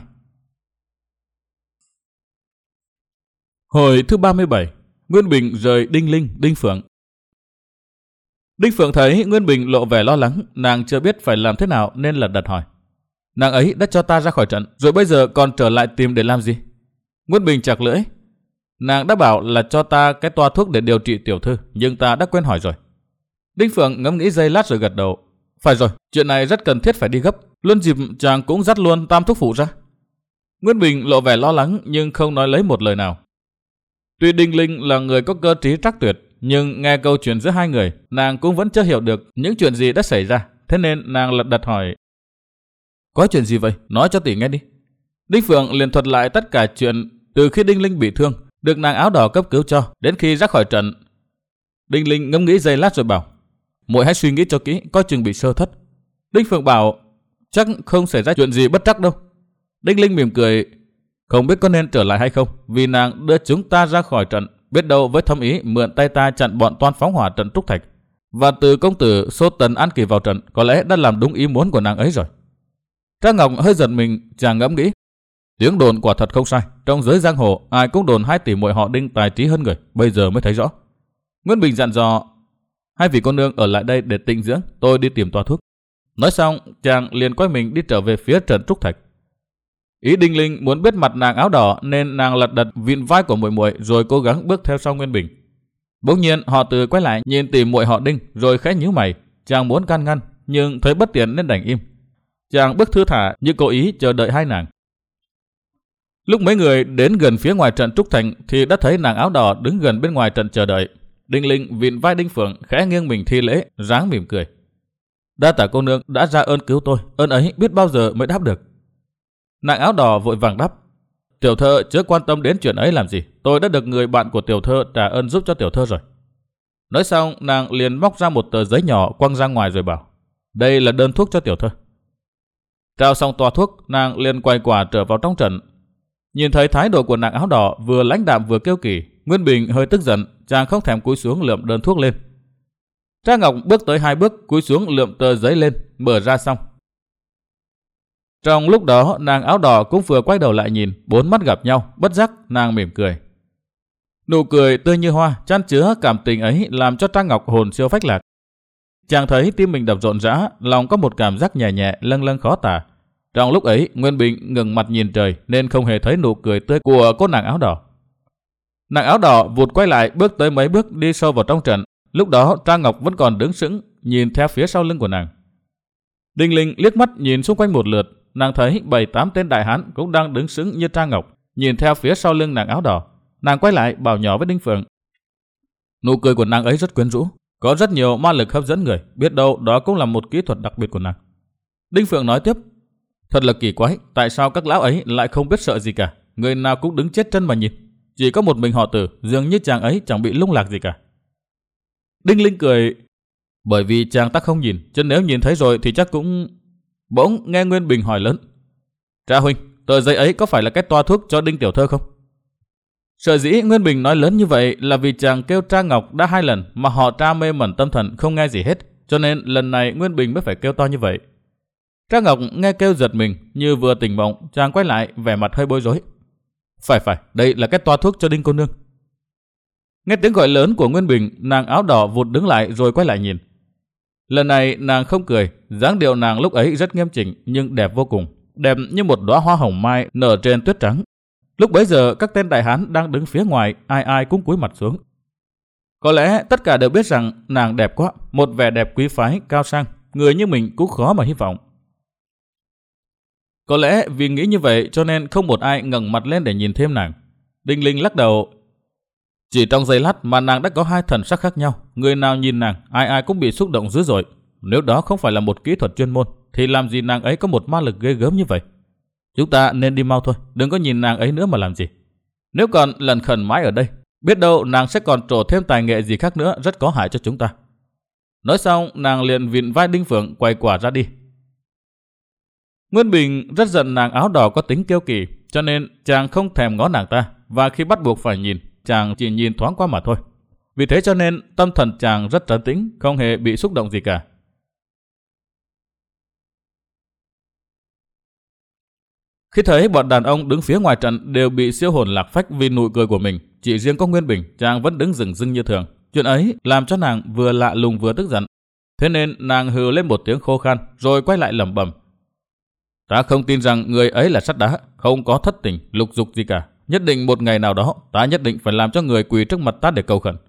Hồi thứ ba mươi bảy, Nguyên Bình rời Đinh Linh, Đinh Phượng. Đinh Phượng thấy Nguyên Bình lộ vẻ lo lắng, nàng chưa biết phải làm thế nào nên là đặt hỏi. Nàng ấy đã cho ta ra khỏi trận, rồi bây giờ còn trở lại tìm để làm gì? Nguyên Bình chặt lưỡi. Nàng đã bảo là cho ta cái toa thuốc để điều trị tiểu thư, nhưng ta đã quên hỏi rồi. Đinh Phượng ngẫm nghĩ giây lát rồi gật đầu. Phải rồi, chuyện này rất cần thiết phải đi gấp. Luôn dịp chàng cũng dắt luôn Tam Thúc Phụ ra. Nguyên Bình lộ vẻ lo lắng nhưng không nói lấy một lời nào. Tuy Đinh Linh là người có cơ trí trắc tuyệt, nhưng nghe câu chuyện giữa hai người, nàng cũng vẫn chưa hiểu được những chuyện gì đã xảy ra. Thế nên nàng lật đật hỏi, có chuyện gì vậy? Nói cho tỷ nghe đi. Đinh Phượng liền thuật lại tất cả chuyện từ khi Đinh Linh bị thương, được nàng áo đỏ cấp cứu cho, đến khi ra khỏi trận. Đinh Linh ngẫm nghĩ giây lát rồi bảo, muội hãy suy nghĩ cho kỹ, coi chừng bị sơ thất. Đinh Phượng bảo, chắc không xảy ra chuyện gì bất trắc đâu. Đinh Linh mỉm cười, không biết có nên trở lại hay không, vì nàng đưa chúng ta ra khỏi trận, biết đâu với thâm ý mượn tay ta chặn bọn toan phóng hỏa trận trúc thạch. Và từ công tử Sô Tần An Kỳ vào trận, có lẽ đã làm đúng ý muốn của nàng ấy rồi. Trang Ngọc hơi giật mình, chàng ngẫm nghĩ, tiếng đồn quả thật không sai, trong giới giang hồ ai cũng đồn hai tỷ muội họ Đinh tài trí hơn người, bây giờ mới thấy rõ. Nguyên Bình dặn dò, hai vị cô nương ở lại đây để tịnh dưỡng, tôi đi tìm toa thuốc. Nói xong, chàng liền quay mình đi trở về phía trận trúc thạch. Ý Đinh Linh muốn biết mặt nàng áo đỏ nên nàng lật đật vịn vai của muội muội rồi cố gắng bước theo sau Nguyên Bình. Bỗng nhiên họ Từ quay lại nhìn tỷ muội họ Đinh rồi khẽ nhíu mày, chàng muốn can ngăn nhưng thấy bất tiện nên đành im. Chàng bước thư thả như cố ý chờ đợi hai nàng. Lúc mấy người đến gần phía ngoài trận trúc thành thì đã thấy nàng áo đỏ đứng gần bên ngoài trận chờ đợi. Đinh Linh vịn vai Đinh Phượng khẽ nghiêng mình thi lễ, dáng mỉm cười. Đa tạ cô nương đã ra ơn cứu tôi, ơn ấy biết bao giờ mới đáp được. Nàng áo đỏ vội vàng đáp, tiểu thơ chớ quan tâm đến chuyện ấy làm gì, tôi đã được người bạn của tiểu thơ trả ơn giúp cho tiểu thơ rồi. Nói xong nàng liền móc ra một tờ giấy nhỏ quăng ra ngoài rồi bảo, đây là đơn thuốc cho tiểu thơ. Trao xong toa thuốc, nàng liền quay quả trở vào trong trận. Nhìn thấy thái độ của nàng áo đỏ vừa lãnh đạm vừa kiêu kỳ, Nguyên Bình hơi tức giận, chàng không thèm cúi xuống lượm đơn thuốc lên. Trang Ngọc bước tới hai bước, cúi xuống lượm tờ giấy lên, mở ra xong. Trong lúc đó, nàng áo đỏ cũng vừa quay đầu lại nhìn, bốn mắt gặp nhau, bất giác nàng mỉm cười. Nụ cười tươi như hoa, chan chứa cảm tình ấy làm cho Trang Ngọc hồn siêu phách lạc. Chàng thấy tim mình đập rộn rã, lòng có một cảm giác nhẹ nhẹ, lâng lâng khó tả. Trong lúc ấy, Nguyên Bình ngẩng mặt nhìn trời nên không hề thấy nụ cười tươi của cô nàng áo đỏ. Nàng áo đỏ vụt quay lại bước tới mấy bước đi sâu vào trong trận. Lúc đó Trang Ngọc vẫn còn đứng sững nhìn theo phía sau lưng của nàng. Đinh Linh liếc mắt nhìn xung quanh một lượt, nàng thấy bảy tám tên đại hán cũng đang đứng sững như Trang Ngọc, nhìn theo phía sau lưng nàng áo đỏ. Nàng quay lại bảo nhỏ với Đinh Phượng. Nụ cười của nàng ấy rất quyến rũ, có rất nhiều ma lực hấp dẫn người, biết đâu đó cũng là một kỹ thuật đặc biệt của nàng. Đinh Phượng nói tiếp, thật là kỳ quái, tại sao các lão ấy lại không biết sợ gì cả, người nào cũng đứng chết chân mà nhìn, chỉ có một mình họ Tử, dường như chàng ấy chẳng bị lung lạc gì cả. Đinh Linh cười, bởi vì chàng ta không nhìn, chứ nếu nhìn thấy rồi thì chắc cũng... Bỗng nghe Nguyên Bình hỏi lớn, Tra huynh, tờ giấy ấy có phải là cái toa thuốc cho Đinh tiểu thơ không? Sở dĩ Nguyên Bình nói lớn như vậy là vì chàng kêu Tra Ngọc đã hai lần mà họ Tra mê mẩn tâm thần không nghe gì hết, cho nên lần này Nguyên Bình mới phải kêu to như vậy. Tra Ngọc nghe kêu giật mình, như vừa tỉnh mộng, chàng quay lại vẻ mặt hơi bối rối. Phải phải, đây là cái toa thuốc cho Đinh cô nương. Nghe tiếng gọi lớn của Nguyên Bình, nàng áo đỏ vụt đứng lại rồi quay lại nhìn. Lần này nàng không cười, dáng điệu nàng lúc ấy rất nghiêm chỉnh nhưng đẹp vô cùng. đẹp như một đóa hoa hồng mai nở trên tuyết trắng. Lúc bấy giờ các tên đại hán đang đứng phía ngoài, ai ai cũng cúi mặt xuống. Có lẽ tất cả đều biết rằng nàng đẹp quá, một vẻ đẹp quý phái, cao sang, người như mình cũng khó mà hy vọng. Có lẽ vì nghĩ như vậy cho nên không một ai ngẩng mặt lên để nhìn thêm nàng. Đinh Linh lắc đầu. Chỉ trong giây lát mà nàng đã có hai thần sắc khác nhau. Người nào nhìn nàng, ai ai cũng bị xúc động dữ dội. Nếu đó không phải là một kỹ thuật chuyên môn, thì làm gì nàng ấy có một ma lực ghê gớm như vậy. Chúng ta nên đi mau thôi, đừng có nhìn nàng ấy nữa mà làm gì. Nếu còn lần khẩn mãi ở đây, biết đâu nàng sẽ còn trổ thêm tài nghệ gì khác nữa rất có hại cho chúng ta. Nói xong, nàng liền vịn vai Đinh Phượng quay quả ra đi. Nguyên Bình rất giận nàng áo đỏ có tính kiêu kỳ, cho nên chàng không thèm ngó nàng ta, và khi bắt buộc phải nhìn, chàng chỉ nhìn thoáng qua mà thôi. Vì thế cho nên tâm thần chàng rất trấn tĩnh, không hề bị xúc động gì cả. Khi thấy bọn đàn ông đứng phía ngoài trận đều bị siêu hồn lạc phách vì nụ cười của mình, chỉ riêng có Nguyên Bình, chàng vẫn đứng rừng rưng như thường. Chuyện ấy làm cho nàng vừa lạ lùng vừa tức giận. Thế nên nàng hừ lên một tiếng khô khan, rồi quay lại lẩm bẩm. Ta không tin rằng người ấy là sắt đá, không có thất tình, lục dục gì cả. Nhất định một ngày nào đó, ta nhất định phải làm cho người quỳ trước mặt ta để cầu khẩn.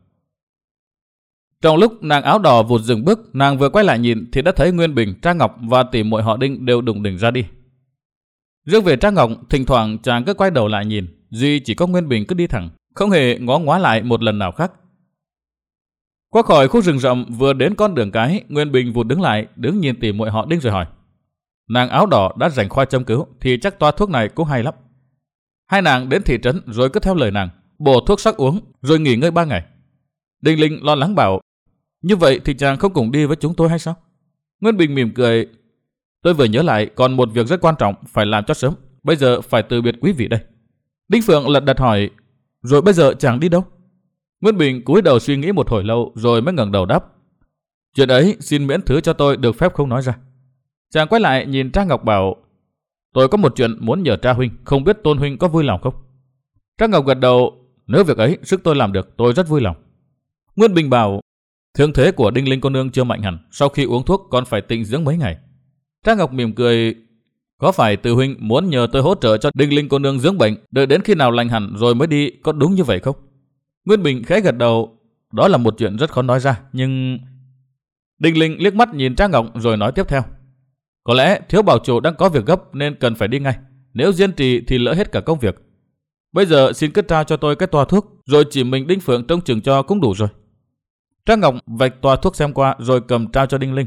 Trong lúc nàng áo đỏ vụt dừng bước, nàng vừa quay lại nhìn thì đã thấy Nguyên Bình, Trang Ngọc và tỷ muội họ Đinh đều đùng đỉnh ra đi. Riêng về Trang Ngọc, thỉnh thoảng chàng cứ quay đầu lại nhìn, duy chỉ có Nguyên Bình cứ đi thẳng, không hề ngó ngoá lại một lần nào khác. Qua khỏi khu rừng rậm vừa đến con đường cái, Nguyên Bình vụt đứng lại, đứng nhìn tỷ muội họ Đinh rồi hỏi. Nàng áo đỏ đã rảnh khoai châm cứu thì chắc toa thuốc này cũng hay lắm. Hai nàng đến thị trấn rồi cứ theo lời nàng, bổ thuốc sắc uống rồi nghỉ ngơi ba ngày. Đinh Linh lo lắng bảo, như vậy thì chàng không cùng đi với chúng tôi hay sao? Nguyên Bình mỉm cười, tôi vừa nhớ lại còn một việc rất quan trọng phải làm cho sớm, bây giờ phải từ biệt quý vị đây. Đinh Phượng lật đật hỏi, rồi bây giờ chàng đi đâu? Nguyên Bình cúi đầu suy nghĩ một hồi lâu rồi mới ngẩng đầu đáp, chuyện ấy xin miễn thứ cho tôi được phép không nói ra. Chàng quay lại nhìn Trang Ngọc bảo, tôi có một chuyện muốn nhờ Tra huynh, không biết Tôn huynh có vui lòng không? Trang Ngọc gật đầu, nếu việc ấy sức tôi làm được tôi rất vui lòng. Nguyên Bình bảo, thương thế của Đinh Linh cô nương chưa mạnh hẳn, sau khi uống thuốc còn phải tĩnh dưỡng mấy ngày. Trang Ngọc mỉm cười, có phải Từ huynh muốn nhờ tôi hỗ trợ cho Đinh Linh cô nương dưỡng bệnh, đợi đến khi nào lành hẳn rồi mới đi, có đúng như vậy không? Nguyên Bình khẽ gật đầu, đó là một chuyện rất khó nói ra, nhưng... Đinh Linh liếc mắt nhìn Trang Ngọc rồi nói tiếp theo, có lẽ thiếu bảo chủ đang có việc gấp nên cần phải đi ngay, nếu diên trì thì lỡ hết cả công việc. Bây giờ xin cứ trao cho tôi cái toa thuốc, rồi chỉ mình Đinh Phượng trông chừng cho cũng đủ rồi. Trang Ngọc vạch toa thuốc xem qua rồi cầm trao cho Đinh Linh.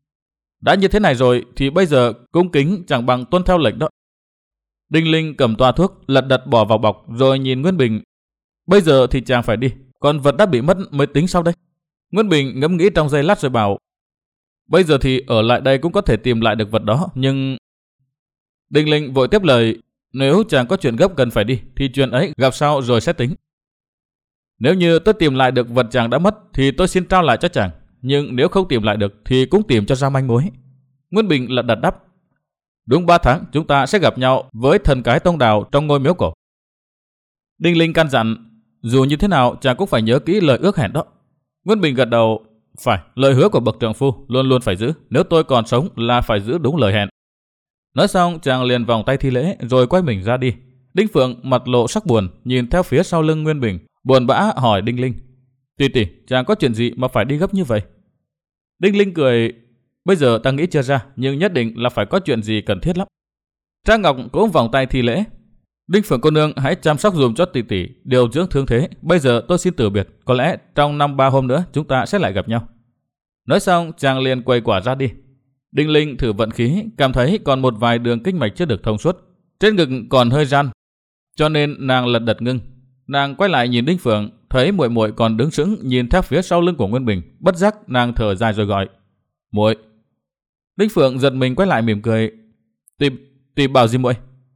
Đã như thế này rồi thì bây giờ cung kính chẳng bằng tuân theo lệnh đó. Đinh Linh cầm toa thuốc lật đật bỏ vào bọc rồi nhìn Nguyên Bình. Bây giờ thì chàng phải đi, còn vật đã bị mất mới tính sau đây. Nguyên Bình ngẫm nghĩ trong giây lát rồi bảo, bây giờ thì ở lại đây cũng có thể tìm lại được vật đó, nhưng... Đinh Linh vội tiếp lời, nếu chàng có chuyện gấp cần phải đi thì chuyện ấy gặp sau rồi sẽ tính. Nếu như tôi tìm lại được vật chàng đã mất thì tôi xin trao lại cho chàng, nhưng nếu không tìm lại được thì cũng tìm cho ra manh mối. Nguyên Bình lật đật đáp, đúng ba tháng chúng ta sẽ gặp nhau với thần cái Tông Đào trong ngôi miếu cổ. Đinh Linh căn dặn, dù như thế nào chàng cũng phải nhớ kỹ lời ước hẹn đó. Nguyên Bình gật đầu, phải, lời hứa của bậc trượng phu luôn luôn phải giữ, nếu tôi còn sống là phải giữ đúng lời hẹn. Nói xong chàng liền vòng tay thi lễ rồi quay mình ra đi. Đinh Phượng mặt lộ sắc buồn nhìn theo phía sau lưng Nguyên Bình, buồn bã hỏi Đinh Linh, tỷ tỷ, chàng có chuyện gì mà phải đi gấp như vậy? Đinh Linh cười, bây giờ ta nghĩ chưa ra, nhưng nhất định là phải có chuyện gì cần thiết lắm. Trang Ngọc cũng vòng tay thi lễ, Đinh Phượng cô nương hãy chăm sóc dùm cho tỷ tỷ, điều dưỡng thương thế. Bây giờ tôi xin từ biệt, có lẽ trong năm ba hôm nữa chúng ta sẽ lại gặp nhau. Nói xong chàng liền quay quả ra đi. Đinh Linh thử vận khí, cảm thấy còn một vài đường kinh mạch chưa được thông suốt, trên ngực còn hơi ran, cho nên nàng lật đật ngưng. Nàng quay lại nhìn Đinh Phượng, thấy muội muội còn đứng sững nhìn theo phía sau lưng của Nguyên Bình, bất giác nàng thở dài rồi gọi, muội. Đinh Phượng giật mình quay lại mỉm cười, tỷ tỷ bảo gì muội?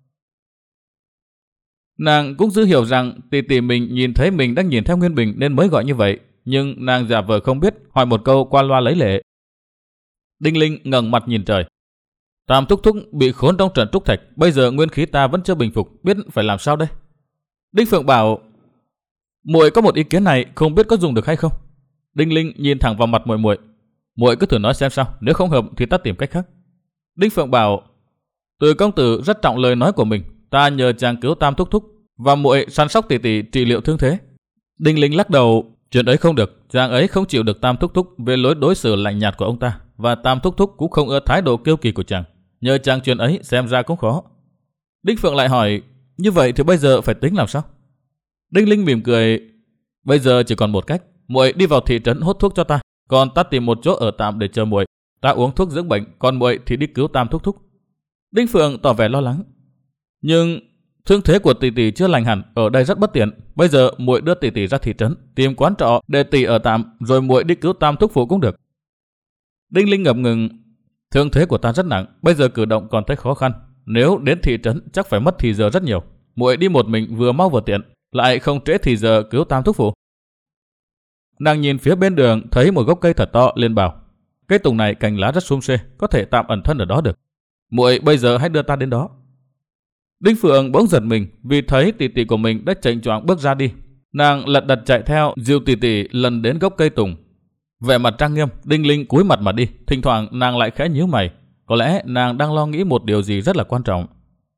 Nàng cũng dư hiểu rằng tỷ tỷ mình nhìn thấy mình đang nhìn theo Nguyên Bình nên mới gọi như vậy, nhưng nàng giả vờ không biết, hỏi một câu qua loa lấy lệ. Đinh Linh ngẩng mặt nhìn trời, Tam thúc thúc bị khốn trong trận trúc thạch, bây giờ nguyên khí ta vẫn chưa bình phục, biết phải làm sao đây? Đinh Phượng bảo, muội có một ý kiến này, không biết có dùng được hay không? Đinh Linh nhìn thẳng vào mặt muội muội, muội cứ thử nói xem sao, nếu không hợp thì ta tìm cách khác. Đinh Phượng bảo, Từ công tử rất trọng lời nói của mình, ta nhờ chàng cứu Tam thúc thúc và muội săn sóc tỷ tỷ trị liệu thương thế. Đinh Linh lắc đầu, chuyện ấy không được, chàng ấy không chịu được Tam thúc thúc về lối đối xử lạnh nhạt của ông ta, và Tam thúc thúc cũng không ưa thái độ kiêu kỳ của chàng. Nhờ chàng chuyện ấy xem ra cũng khó. Đinh Phượng lại hỏi, như vậy thì bây giờ phải tính làm sao? Đinh Linh mỉm cười, bây giờ chỉ còn một cách, muội đi vào thị trấn hốt thuốc cho ta, còn ta tìm một chỗ ở tạm để chờ muội. Ta uống thuốc dưỡng bệnh, còn muội thì đi cứu Tam thúc thúc. Đinh Phượng tỏ vẻ lo lắng, nhưng thương thế của tỷ tỷ chưa lành hẳn, ở đây rất bất tiện. Bây giờ muội đưa tỷ tỷ ra thị trấn, tìm quán trọ để tỷ ở tạm, rồi muội đi cứu Tam thúc phụ cũng được. Đinh Linh ngập ngừng, thương thế của ta rất nặng, bây giờ cử động còn thấy khó khăn. Nếu đến thị trấn chắc phải mất thì giờ rất nhiều. Muội đi một mình vừa mau vừa tiện, lại không trễ thì giờ cứu Tam thúc phụ. Nàng nhìn phía bên đường thấy một gốc cây thật to, liền bảo, cây tùng này cành lá rất sum xuê, có thể tạm ẩn thân ở đó được. Muội bây giờ hãy đưa ta đến đó. Đinh Phượng bỗng giật mình vì thấy tỷ tỷ của mình đã chệnh choạng bước ra đi. Nàng lật đật chạy theo, dìu tỷ tỷ lần đến gốc cây tùng. Vẻ mặt trang nghiêm, Đinh Linh cúi mặt mà đi. Thỉnh thoảng nàng lại khẽ nhíu mày, có lẽ nàng đang lo nghĩ một điều gì rất là quan trọng.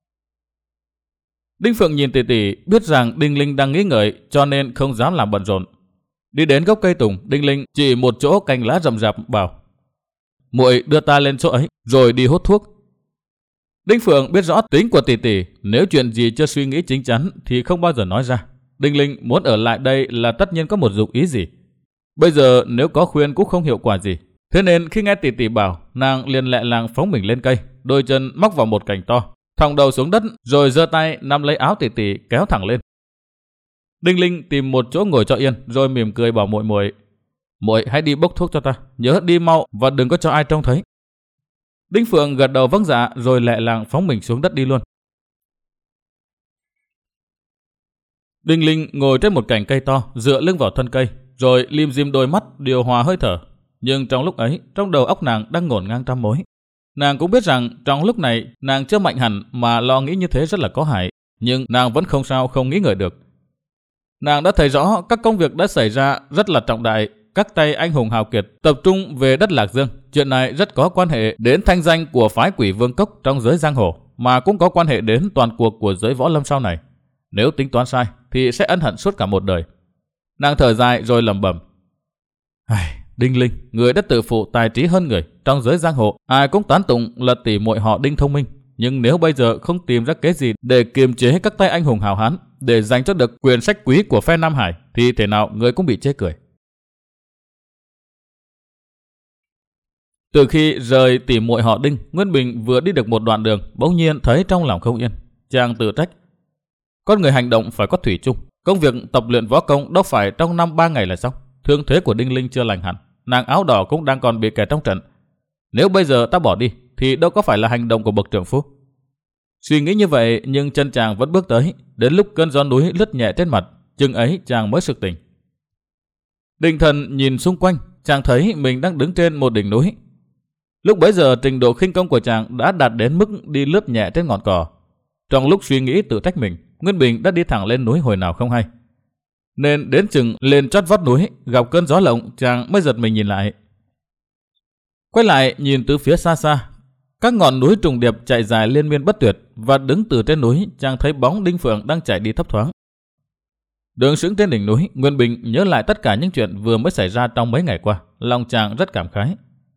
Đinh Phượng nhìn tỷ tỷ, biết rằng Đinh Linh đang nghĩ ngợi, cho nên không dám làm bận rộn. Đi đến gốc cây tùng, Đinh Linh chỉ một chỗ cành lá rậm rạp bảo, muội đưa ta lên chỗ ấy, rồi đi hốt thuốc. Đinh Phượng biết rõ tính của tỷ tỷ, nếu chuyện gì chưa suy nghĩ chính chắn thì không bao giờ nói ra. Đinh Linh muốn ở lại đây là tất nhiên có một dụng ý gì. Bây giờ nếu có khuyên cũng không hiệu quả gì. Thế nên khi nghe tỷ tỷ bảo, nàng liền lẹ làng phóng mình lên cây, đôi chân móc vào một cành to, thòng đầu xuống đất, rồi giơ tay nắm lấy áo tỷ tỷ kéo thẳng lên. Đinh Linh tìm một chỗ ngồi cho yên, rồi mỉm cười bảo muội muội, muội hãy đi bốc thuốc cho ta, nhớ đi mau và đừng có cho ai trông thấy. Đinh Phượng gật đầu vâng dạ, rồi lẹ làng phóng mình xuống đất đi luôn. Đinh Linh ngồi trên một cành cây to, dựa lưng vào thân cây, rồi lim dim đôi mắt điều hòa hơi thở. Nhưng trong lúc ấy, trong đầu óc nàng đang ngổn ngang trăm mối. Nàng cũng biết rằng trong lúc này nàng chưa mạnh hẳn mà lo nghĩ như thế rất là có hại, nhưng nàng vẫn không sao không nghĩ ngợi được. Nàng đã thấy rõ các công việc đã xảy ra rất là trọng đại, các tay anh hùng hào kiệt tập trung về đất Lạc Dương. Chuyện này rất có quan hệ đến thanh danh của phái Quỷ Vương Cốc trong giới giang hồ, mà cũng có quan hệ đến toàn cuộc của giới võ lâm sau này. Nếu tính toán sai thì sẽ ân hận suốt cả một đời. Nàng thở dài rồi lẩm bẩm, Đinh Linh, người đã tự phụ tài trí hơn người, trong giới giang hồ ai cũng tán tụng là tỷ muội họ Đinh thông minh, nhưng nếu bây giờ không tìm ra kế gì để kiềm chế các tay anh hùng hào hán, để giành cho được quyền sách quý của phe Nam Hải, thì thể nào người cũng bị chê cười. Từ khi rời tỷ muội họ Đinh, Nguyên Bình vừa đi được một đoạn đường, bỗng nhiên thấy trong lòng không yên. Chàng tự trách, con người hành động phải có thủy chung, công việc tập luyện võ công đâu phải trong năm ba ngày là xong. Thương thế của Đinh Linh chưa lành hẳn, nàng áo đỏ cũng đang còn bị kẹt trong trận. Nếu bây giờ ta bỏ đi thì đâu có phải là hành động của bậc trưởng phu. Suy nghĩ như vậy, nhưng chân chàng vẫn bước tới. Đến lúc cơn gió núi lướt nhẹ trên mặt, chừng ấy chàng mới sực tỉnh. Định thần nhìn xung quanh, chàng thấy mình đang đứng trên một đỉnh núi. Lúc bấy giờ trình độ khinh công của chàng đã đạt đến mức đi lướt nhẹ trên ngọn cỏ. Trong lúc suy nghĩ tự trách mình, Nguyên Bình đã đi thẳng lên núi hồi nào không hay. Nên đến chừng lên chót vót núi, gặp cơn gió lộng, chàng mới giật mình nhìn lại. Quay lại nhìn từ phía xa xa, các ngọn núi trùng điệp chạy dài liên miên bất tuyệt, và đứng từ trên núi, chàng thấy bóng Đinh Phượng đang chạy đi thấp thoáng. Đứng sững trên đỉnh núi, Nguyên Bình nhớ lại tất cả những chuyện vừa mới xảy ra trong mấy ngày qua, lòng chàng rất cảm khái.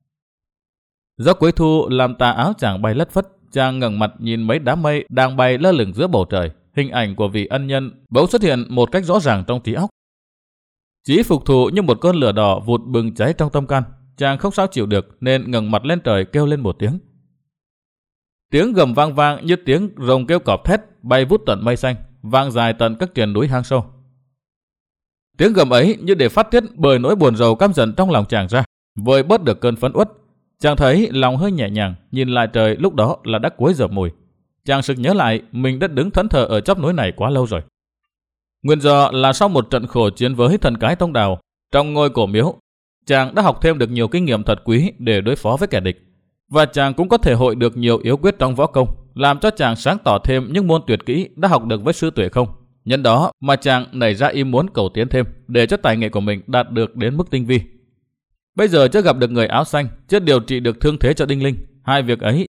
Gió cuối thu làm tà áo chàng bay lất phất, chàng ngẩng mặt nhìn mấy đám mây đang bay lơ lửng giữa bầu trời. Hình ảnh của vị ân nhân bỗng xuất hiện một cách rõ ràng trong trí óc. Chí phục thù như một con lửa đỏ vụt bừng cháy trong tâm can. Chàng không sao chịu được nên ngẩng mặt lên trời kêu lên một tiếng. Tiếng gầm vang vang như tiếng rồng kêu cọp thét, bay vút tận mây xanh, vang dài tận các triền núi hang sâu. Tiếng gầm ấy như để phát tiết bởi nỗi buồn rầu căm giận trong lòng chàng ra, vơi bớt được cơn phấn uất. Chàng thấy lòng hơi nhẹ nhàng, nhìn lại trời lúc đó là đã cuối giờ mùi. Chàng sực nhớ lại mình đã đứng thẫn thờ ở chóp núi này quá lâu rồi. Nguyên do là sau một trận khổ chiến với thần cái Tông Đào trong ngôi cổ miếu, chàng đã học thêm được nhiều kinh nghiệm thật quý để đối phó với kẻ địch, và chàng cũng có thể hội được nhiều yếu quyết trong võ công, làm cho chàng sáng tỏ thêm những môn tuyệt kỹ đã học được với sư Tuệ Không. Nhân đó mà chàng nảy ra ý muốn cầu tiến thêm để cho tài nghệ của mình đạt được đến mức tinh vi. Bây giờ chưa gặp được người áo xanh, chưa điều trị được thương thế cho Đinh Linh, hai việc ấy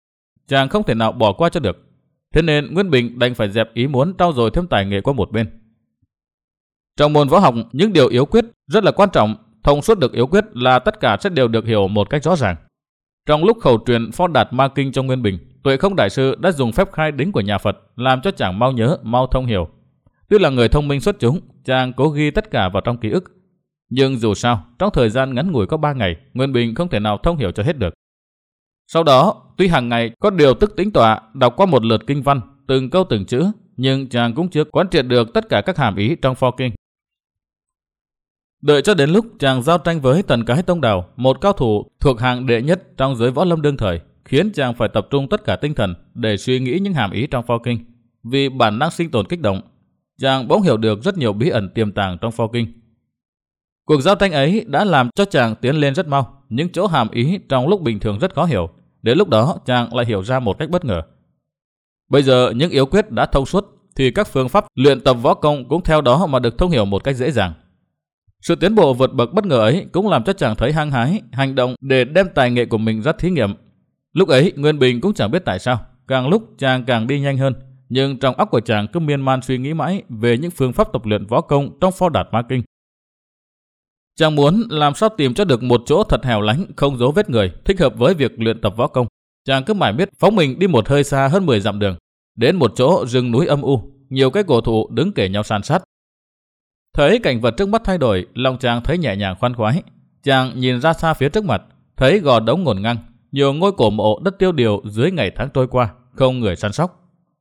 chàng không thể nào bỏ qua cho được. Thế nên Nguyên Bình đành phải dẹp ý muốn trau dồi thêm tài nghệ qua một bên. Trong môn võ học, những điều yếu quyết rất là quan trọng. Thông suốt được yếu quyết là tất cả sẽ đều được hiểu một cách rõ ràng. Trong lúc khẩu truyền Phó Đạt Ma Kinh cho Nguyên Bình, Tuệ Không Đại Sư đã dùng phép khai đính của nhà Phật làm cho chàng mau nhớ, mau thông hiểu. Tuy là người thông minh xuất chúng, chàng cố ghi tất cả vào trong ký ức. Nhưng dù sao, trong thời gian ngắn ngủi có ba ngày, Nguyên Bình không thể nào thông hiểu cho hết được. Sau đó, tuy hàng ngày có điều tức tĩnh tọa, đọc qua một lượt kinh văn, từng câu từng chữ, nhưng chàng cũng chưa quán triệt được tất cả các hàm ý trong pho kinh. Đợi cho đến lúc chàng giao tranh với Tần Cái Tông Đào, một cao thủ thuộc hàng đệ nhất trong giới võ lâm đương thời, khiến chàng phải tập trung tất cả tinh thần để suy nghĩ những hàm ý trong pho kinh. Vì bản năng sinh tồn kích động, chàng bỗng hiểu được rất nhiều bí ẩn tiềm tàng trong pho kinh. Cuộc giao tranh ấy đã làm cho chàng tiến lên rất mau, những chỗ hàm ý trong lúc bình thường rất khó hiểu, đến lúc đó chàng lại hiểu ra một cách bất ngờ. Bây giờ những yếu quyết đã thông suốt, thì các phương pháp luyện tập võ công cũng theo đó mà được thông hiểu một cách dễ dàng. Sự tiến bộ vượt bậc bất ngờ ấy cũng làm cho chàng thấy hăng hái, hành động để đem tài nghệ của mình ra thí nghiệm. Lúc ấy Nguyên Bình cũng chẳng biết tại sao, càng lúc chàng càng đi nhanh hơn, nhưng trong óc của chàng cứ miên man suy nghĩ mãi về những phương pháp tập luyện võ công trong Phó Đạt Ma Kinh. Chàng muốn làm sao tìm cho được một chỗ thật hẻo lánh, không dấu vết người, thích hợp với việc luyện tập võ công. Chàng cứ mải miết phóng mình đi một hơi xa hơn mười dặm đường, đến một chỗ rừng núi âm u, nhiều cái cổ thụ đứng kề nhau san sát. Thấy cảnh vật trước mắt thay đổi, lòng chàng thấy nhẹ nhàng khoan khoái. Chàng nhìn ra xa phía trước mặt, thấy gò đống ngổn ngang, nhiều ngôi cổ mộ đất tiêu điều dưới ngày tháng trôi qua, không người săn sóc.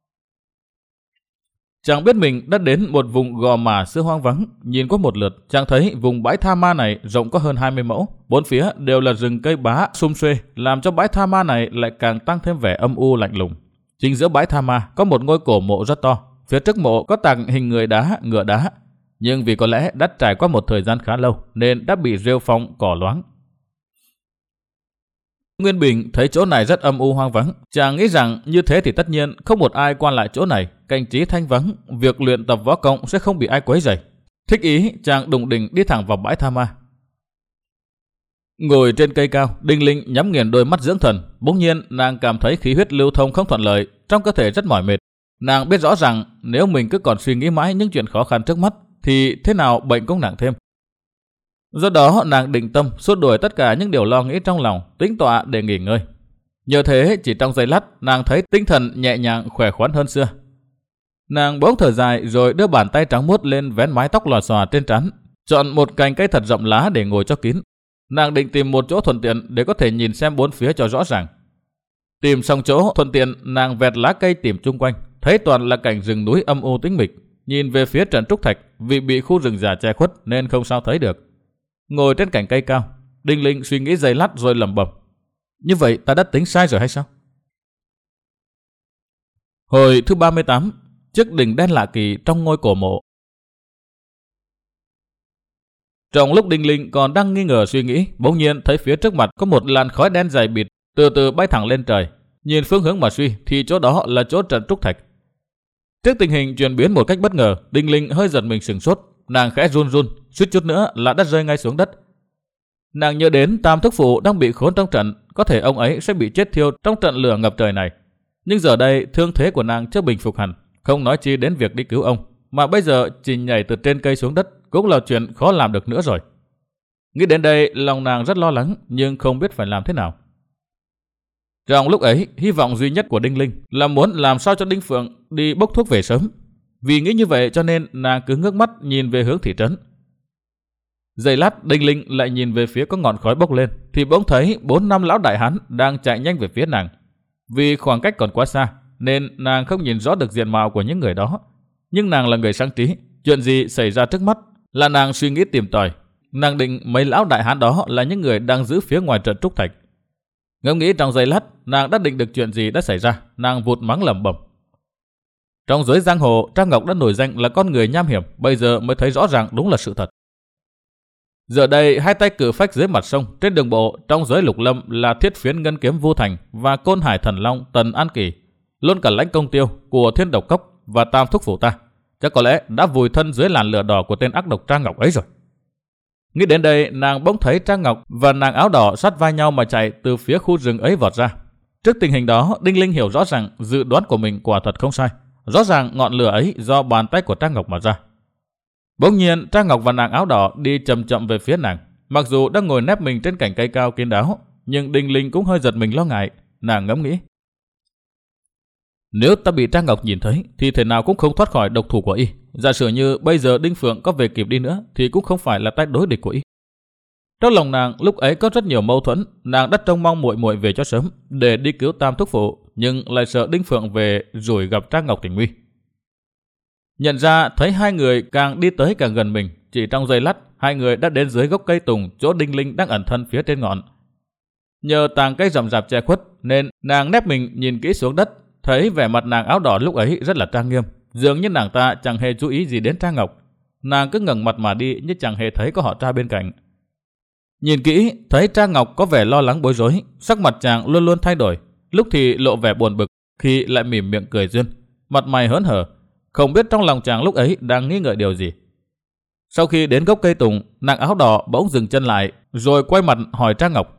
Chàng biết mình đã đến một vùng gò mả xưa hoang vắng. Nhìn qua một lượt, chàng thấy vùng bãi tha ma này rộng có hơn hai mươi mẫu, bốn phía đều là rừng cây bá sum xuê, làm cho bãi tha ma này lại càng tăng thêm vẻ âm u lạnh lùng. Chính giữa bãi tha ma có một ngôi cổ mộ rất to, phía trước mộ có tạc hình người đá, ngựa đá, nhưng vì có lẽ đã trải qua một thời gian khá lâu nên đã bị rêu phong cỏ loáng. Nguyên Bình thấy chỗ này rất âm u hoang vắng, chàng nghĩ rằng như thế thì tất nhiên không một ai qua lại chỗ này, cảnh trí thanh vắng, việc luyện tập võ công sẽ không bị ai quấy rầy. Thích ý, chàng đùng đỉnh đi thẳng vào bãi tha ma. Ngồi trên cây cao, Đinh Linh nhắm nghiền đôi mắt dưỡng thần, bỗng nhiên nàng cảm thấy khí huyết lưu thông không thuận lợi, trong cơ thể rất mỏi mệt. Nàng biết rõ rằng nếu mình cứ còn suy nghĩ mãi những chuyện khó khăn trước mắt thì thế nào bệnh cũng nặng thêm. Do đó nàng định tâm xua đuổi tất cả những điều lo nghĩ trong lòng, tĩnh tọa để nghỉ ngơi. Nhờ thế chỉ trong giây lát nàng thấy tinh thần nhẹ nhàng khỏe khoắn hơn xưa. Nàng bỗng thở dài rồi đưa bàn tay trắng muốt lên vén mái tóc lòa xòa trên trán, chọn một cành cây thật rộng lá để ngồi cho kín. Nàng định tìm một chỗ thuận tiện để có thể nhìn xem bốn phía cho rõ ràng. Tìm xong chỗ thuận tiện, nàng vẹt lá cây tìm chung quanh, thấy toàn là cảnh rừng núi âm u tĩnh mịch. Nhìn về phía Trần Trúc Thạch, vì bị khu rừng già che khuất nên không sao thấy được. Ngồi trên cành cây cao, Đinh Linh suy nghĩ giây lát rồi lẩm bẩm: như vậy ta đã tính sai rồi hay sao? Hồi thứ ba mươi tám, chiếc đỉnh đen lạ kỳ trong ngôi cổ mộ. Trong lúc Đinh Linh còn đang nghi ngờ suy nghĩ, bỗng nhiên thấy phía trước mặt có một làn khói đen dày bịt từ từ bay thẳng lên trời. Nhìn phương hướng mà suy thì chỗ đó là chỗ Trần Trúc Thạch. Trước tình hình chuyển biến một cách bất ngờ, Đinh Linh hơi giật mình sửng sốt, nàng khẽ run run, suýt chút nữa là đã rơi ngay xuống đất. Nàng nhớ đến Tam Thúc Phụ đang bị khốn trong trận, có thể ông ấy sẽ bị chết thiêu trong trận lửa ngập trời này. Nhưng giờ đây thương thế của nàng chưa bình phục hẳn, không nói chi đến việc đi cứu ông, mà bây giờ chỉ nhảy từ trên cây xuống đất cũng là chuyện khó làm được nữa rồi. Nghĩ đến đây, lòng nàng rất lo lắng nhưng không biết phải làm thế nào. Trong lúc ấy, hy vọng duy nhất của Đinh Linh là muốn làm sao cho Đinh Phượng đi bốc thuốc về sớm. Vì nghĩ như vậy cho nên nàng cứ ngước mắt nhìn về hướng thị trấn. Giây lát, Đinh Linh lại nhìn về phía có ngọn khói bốc lên, thì bỗng thấy bốn năm lão đại hán đang chạy nhanh về phía nàng. Vì khoảng cách còn quá xa, nên nàng không nhìn rõ được diện mạo của những người đó. Nhưng nàng là người sáng trí, chuyện gì xảy ra trước mắt là nàng suy nghĩ tìm tòi. Nàng định mấy lão đại hán đó là những người đang giữ phía ngoài trận Trúc Thạch. Ngẫm nghĩ trong giây lát, nàng đã định được chuyện gì đã xảy ra, nàng vụt mắng lẩm bẩm. Trong giới giang hồ, Trang Ngọc đã nổi danh là con người nham hiểm, bây giờ mới thấy rõ ràng đúng là sự thật. Giờ đây, hai tay cử phách dưới mặt sông, trên đường bộ, trong giới lục lâm là Thiết Phiến Ngân Kiếm Vu Thành và Côn Hải Thần Long Tần An Kỳ, luôn cả lãnh công tiêu của Thiên Độc Cốc và Tam Thúc Phủ ta, chắc có lẽ đã vùi thân dưới làn lửa đỏ của tên ác độc Trang Ngọc ấy rồi. Nghĩ đến đây, nàng bỗng thấy Trang Ngọc và nàng áo đỏ sát vai nhau mà chạy từ phía khu rừng ấy vọt ra. Trước tình hình đó, Đinh Linh hiểu rõ rằng dự đoán của mình quả thật không sai. Rõ ràng ngọn lửa ấy do bàn tay của Trang Ngọc mà ra. Bỗng nhiên, Trang Ngọc và nàng áo đỏ đi chậm chậm về phía nàng. Mặc dù đang ngồi nép mình trên cành cây cao kín đáo, nhưng Đinh Linh cũng hơi giật mình lo ngại. Nàng ngẫm nghĩ, nếu ta bị Trang Ngọc nhìn thấy thì thể nào cũng không thoát khỏi độc thủ của y. Giả sử như bây giờ Đinh Phượng có về kịp đi nữa thì cũng không phải là tay đối địch của y. Trong lòng nàng lúc ấy có rất nhiều mâu thuẫn. Nàng đã trông mong muội muội về cho sớm để đi cứu Tam thúc phụ, nhưng lại sợ Đinh Phượng về rồi gặp Trang Ngọc tình nguy. Nhận ra thấy hai người càng đi tới càng gần mình, chỉ trong giây lát hai người đã đến dưới gốc cây tùng chỗ Đinh Linh đang ẩn thân phía trên ngọn. Nhờ tàng cây rậm rạp che khuất nên nàng nép mình nhìn kỹ xuống đất, thấy vẻ mặt nàng áo đỏ lúc ấy rất là trang nghiêm, dường như nàng ta chẳng hề chú ý gì đến Trang Ngọc. Nàng cứ ngẩng mặt mà đi như chẳng hề thấy có họ Tra bên cạnh. Nhìn kỹ thấy Trang Ngọc có vẻ lo lắng bối rối, sắc mặt chàng luôn luôn thay đổi, lúc thì lộ vẻ buồn bực, khi lại mỉm miệng cười duyên, mặt mày hớn hở, không biết trong lòng chàng lúc ấy đang nghĩ ngợi điều gì. Sau khi đến gốc cây tùng, nàng áo đỏ bỗng dừng chân lại, rồi quay mặt hỏi Trang Ngọc: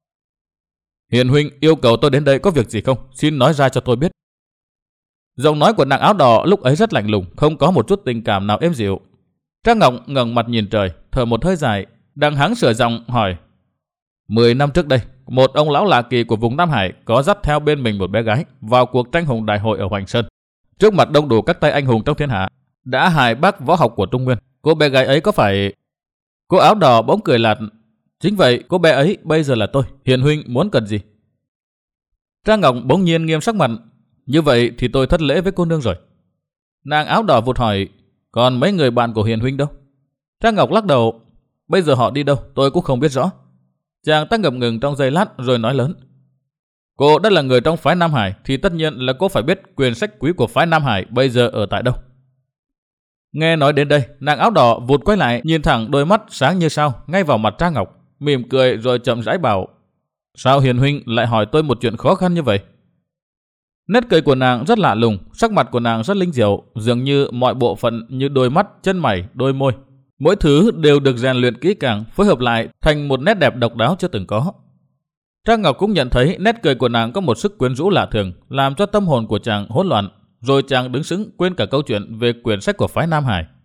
Hiền huynh yêu cầu tôi đến đây có việc gì không? Xin nói ra cho tôi biết. Giọng nói của nàng áo đỏ lúc ấy rất lạnh lùng, không có một chút tình cảm nào êm dịu. Trang Ngọc ngẩng mặt nhìn trời, thở một hơi dài, đang hắng sửa giọng hỏi: Mười năm trước đây, một ông lão lạ kỳ của vùng Nam Hải có dắt theo bên mình một bé gái vào cuộc tranh hùng đại hội ở Hoành Sơn. Trước mặt đông đủ các tay anh hùng trong thiên hạ, đã hài bác võ học của Trung Nguyên. Cô bé gái ấy có phải... Cô áo đỏ bỗng cười lạt: Chính vậy, cô bé ấy bây giờ là tôi. Hiền huynh muốn cần gì? Trang Ngọc bỗng nhiên nghiêm sắc mặt: Như vậy thì tôi thất lễ với cô nương rồi. Nàng áo đỏ vụt hỏi: Còn mấy người bạn của Hiền huynh đâu? Trang Ngọc lắc đầu: Bây giờ họ đi đâu tôi cũng không biết rõ. Chàng ta ngập ngừng trong giây lát rồi nói lớn: Cô đã là người trong phái Nam Hải thì tất nhiên là cô phải biết quyển sách quý của phái Nam Hải bây giờ ở tại đâu. Nghe nói đến đây, nàng áo đỏ vụt quay lại, nhìn thẳng đôi mắt sáng như sao ngay vào mặt Trang Ngọc, mỉm cười rồi chậm rãi bảo: Sao Hiền huynh lại hỏi tôi một chuyện khó khăn như vậy? Nét cười của nàng rất lạ lùng, sắc mặt của nàng rất linh diệu, dường như mọi bộ phận như đôi mắt, chân mày, đôi môi, mỗi thứ đều được rèn luyện kỹ càng, phối hợp lại thành một nét đẹp độc đáo chưa từng có. Trang Ngọc cũng nhận thấy nét cười của nàng có một sức quyến rũ lạ thường, làm cho tâm hồn của chàng hỗn loạn, rồi chàng đứng sững quên cả câu chuyện về quyển sách của phái Nam Hải.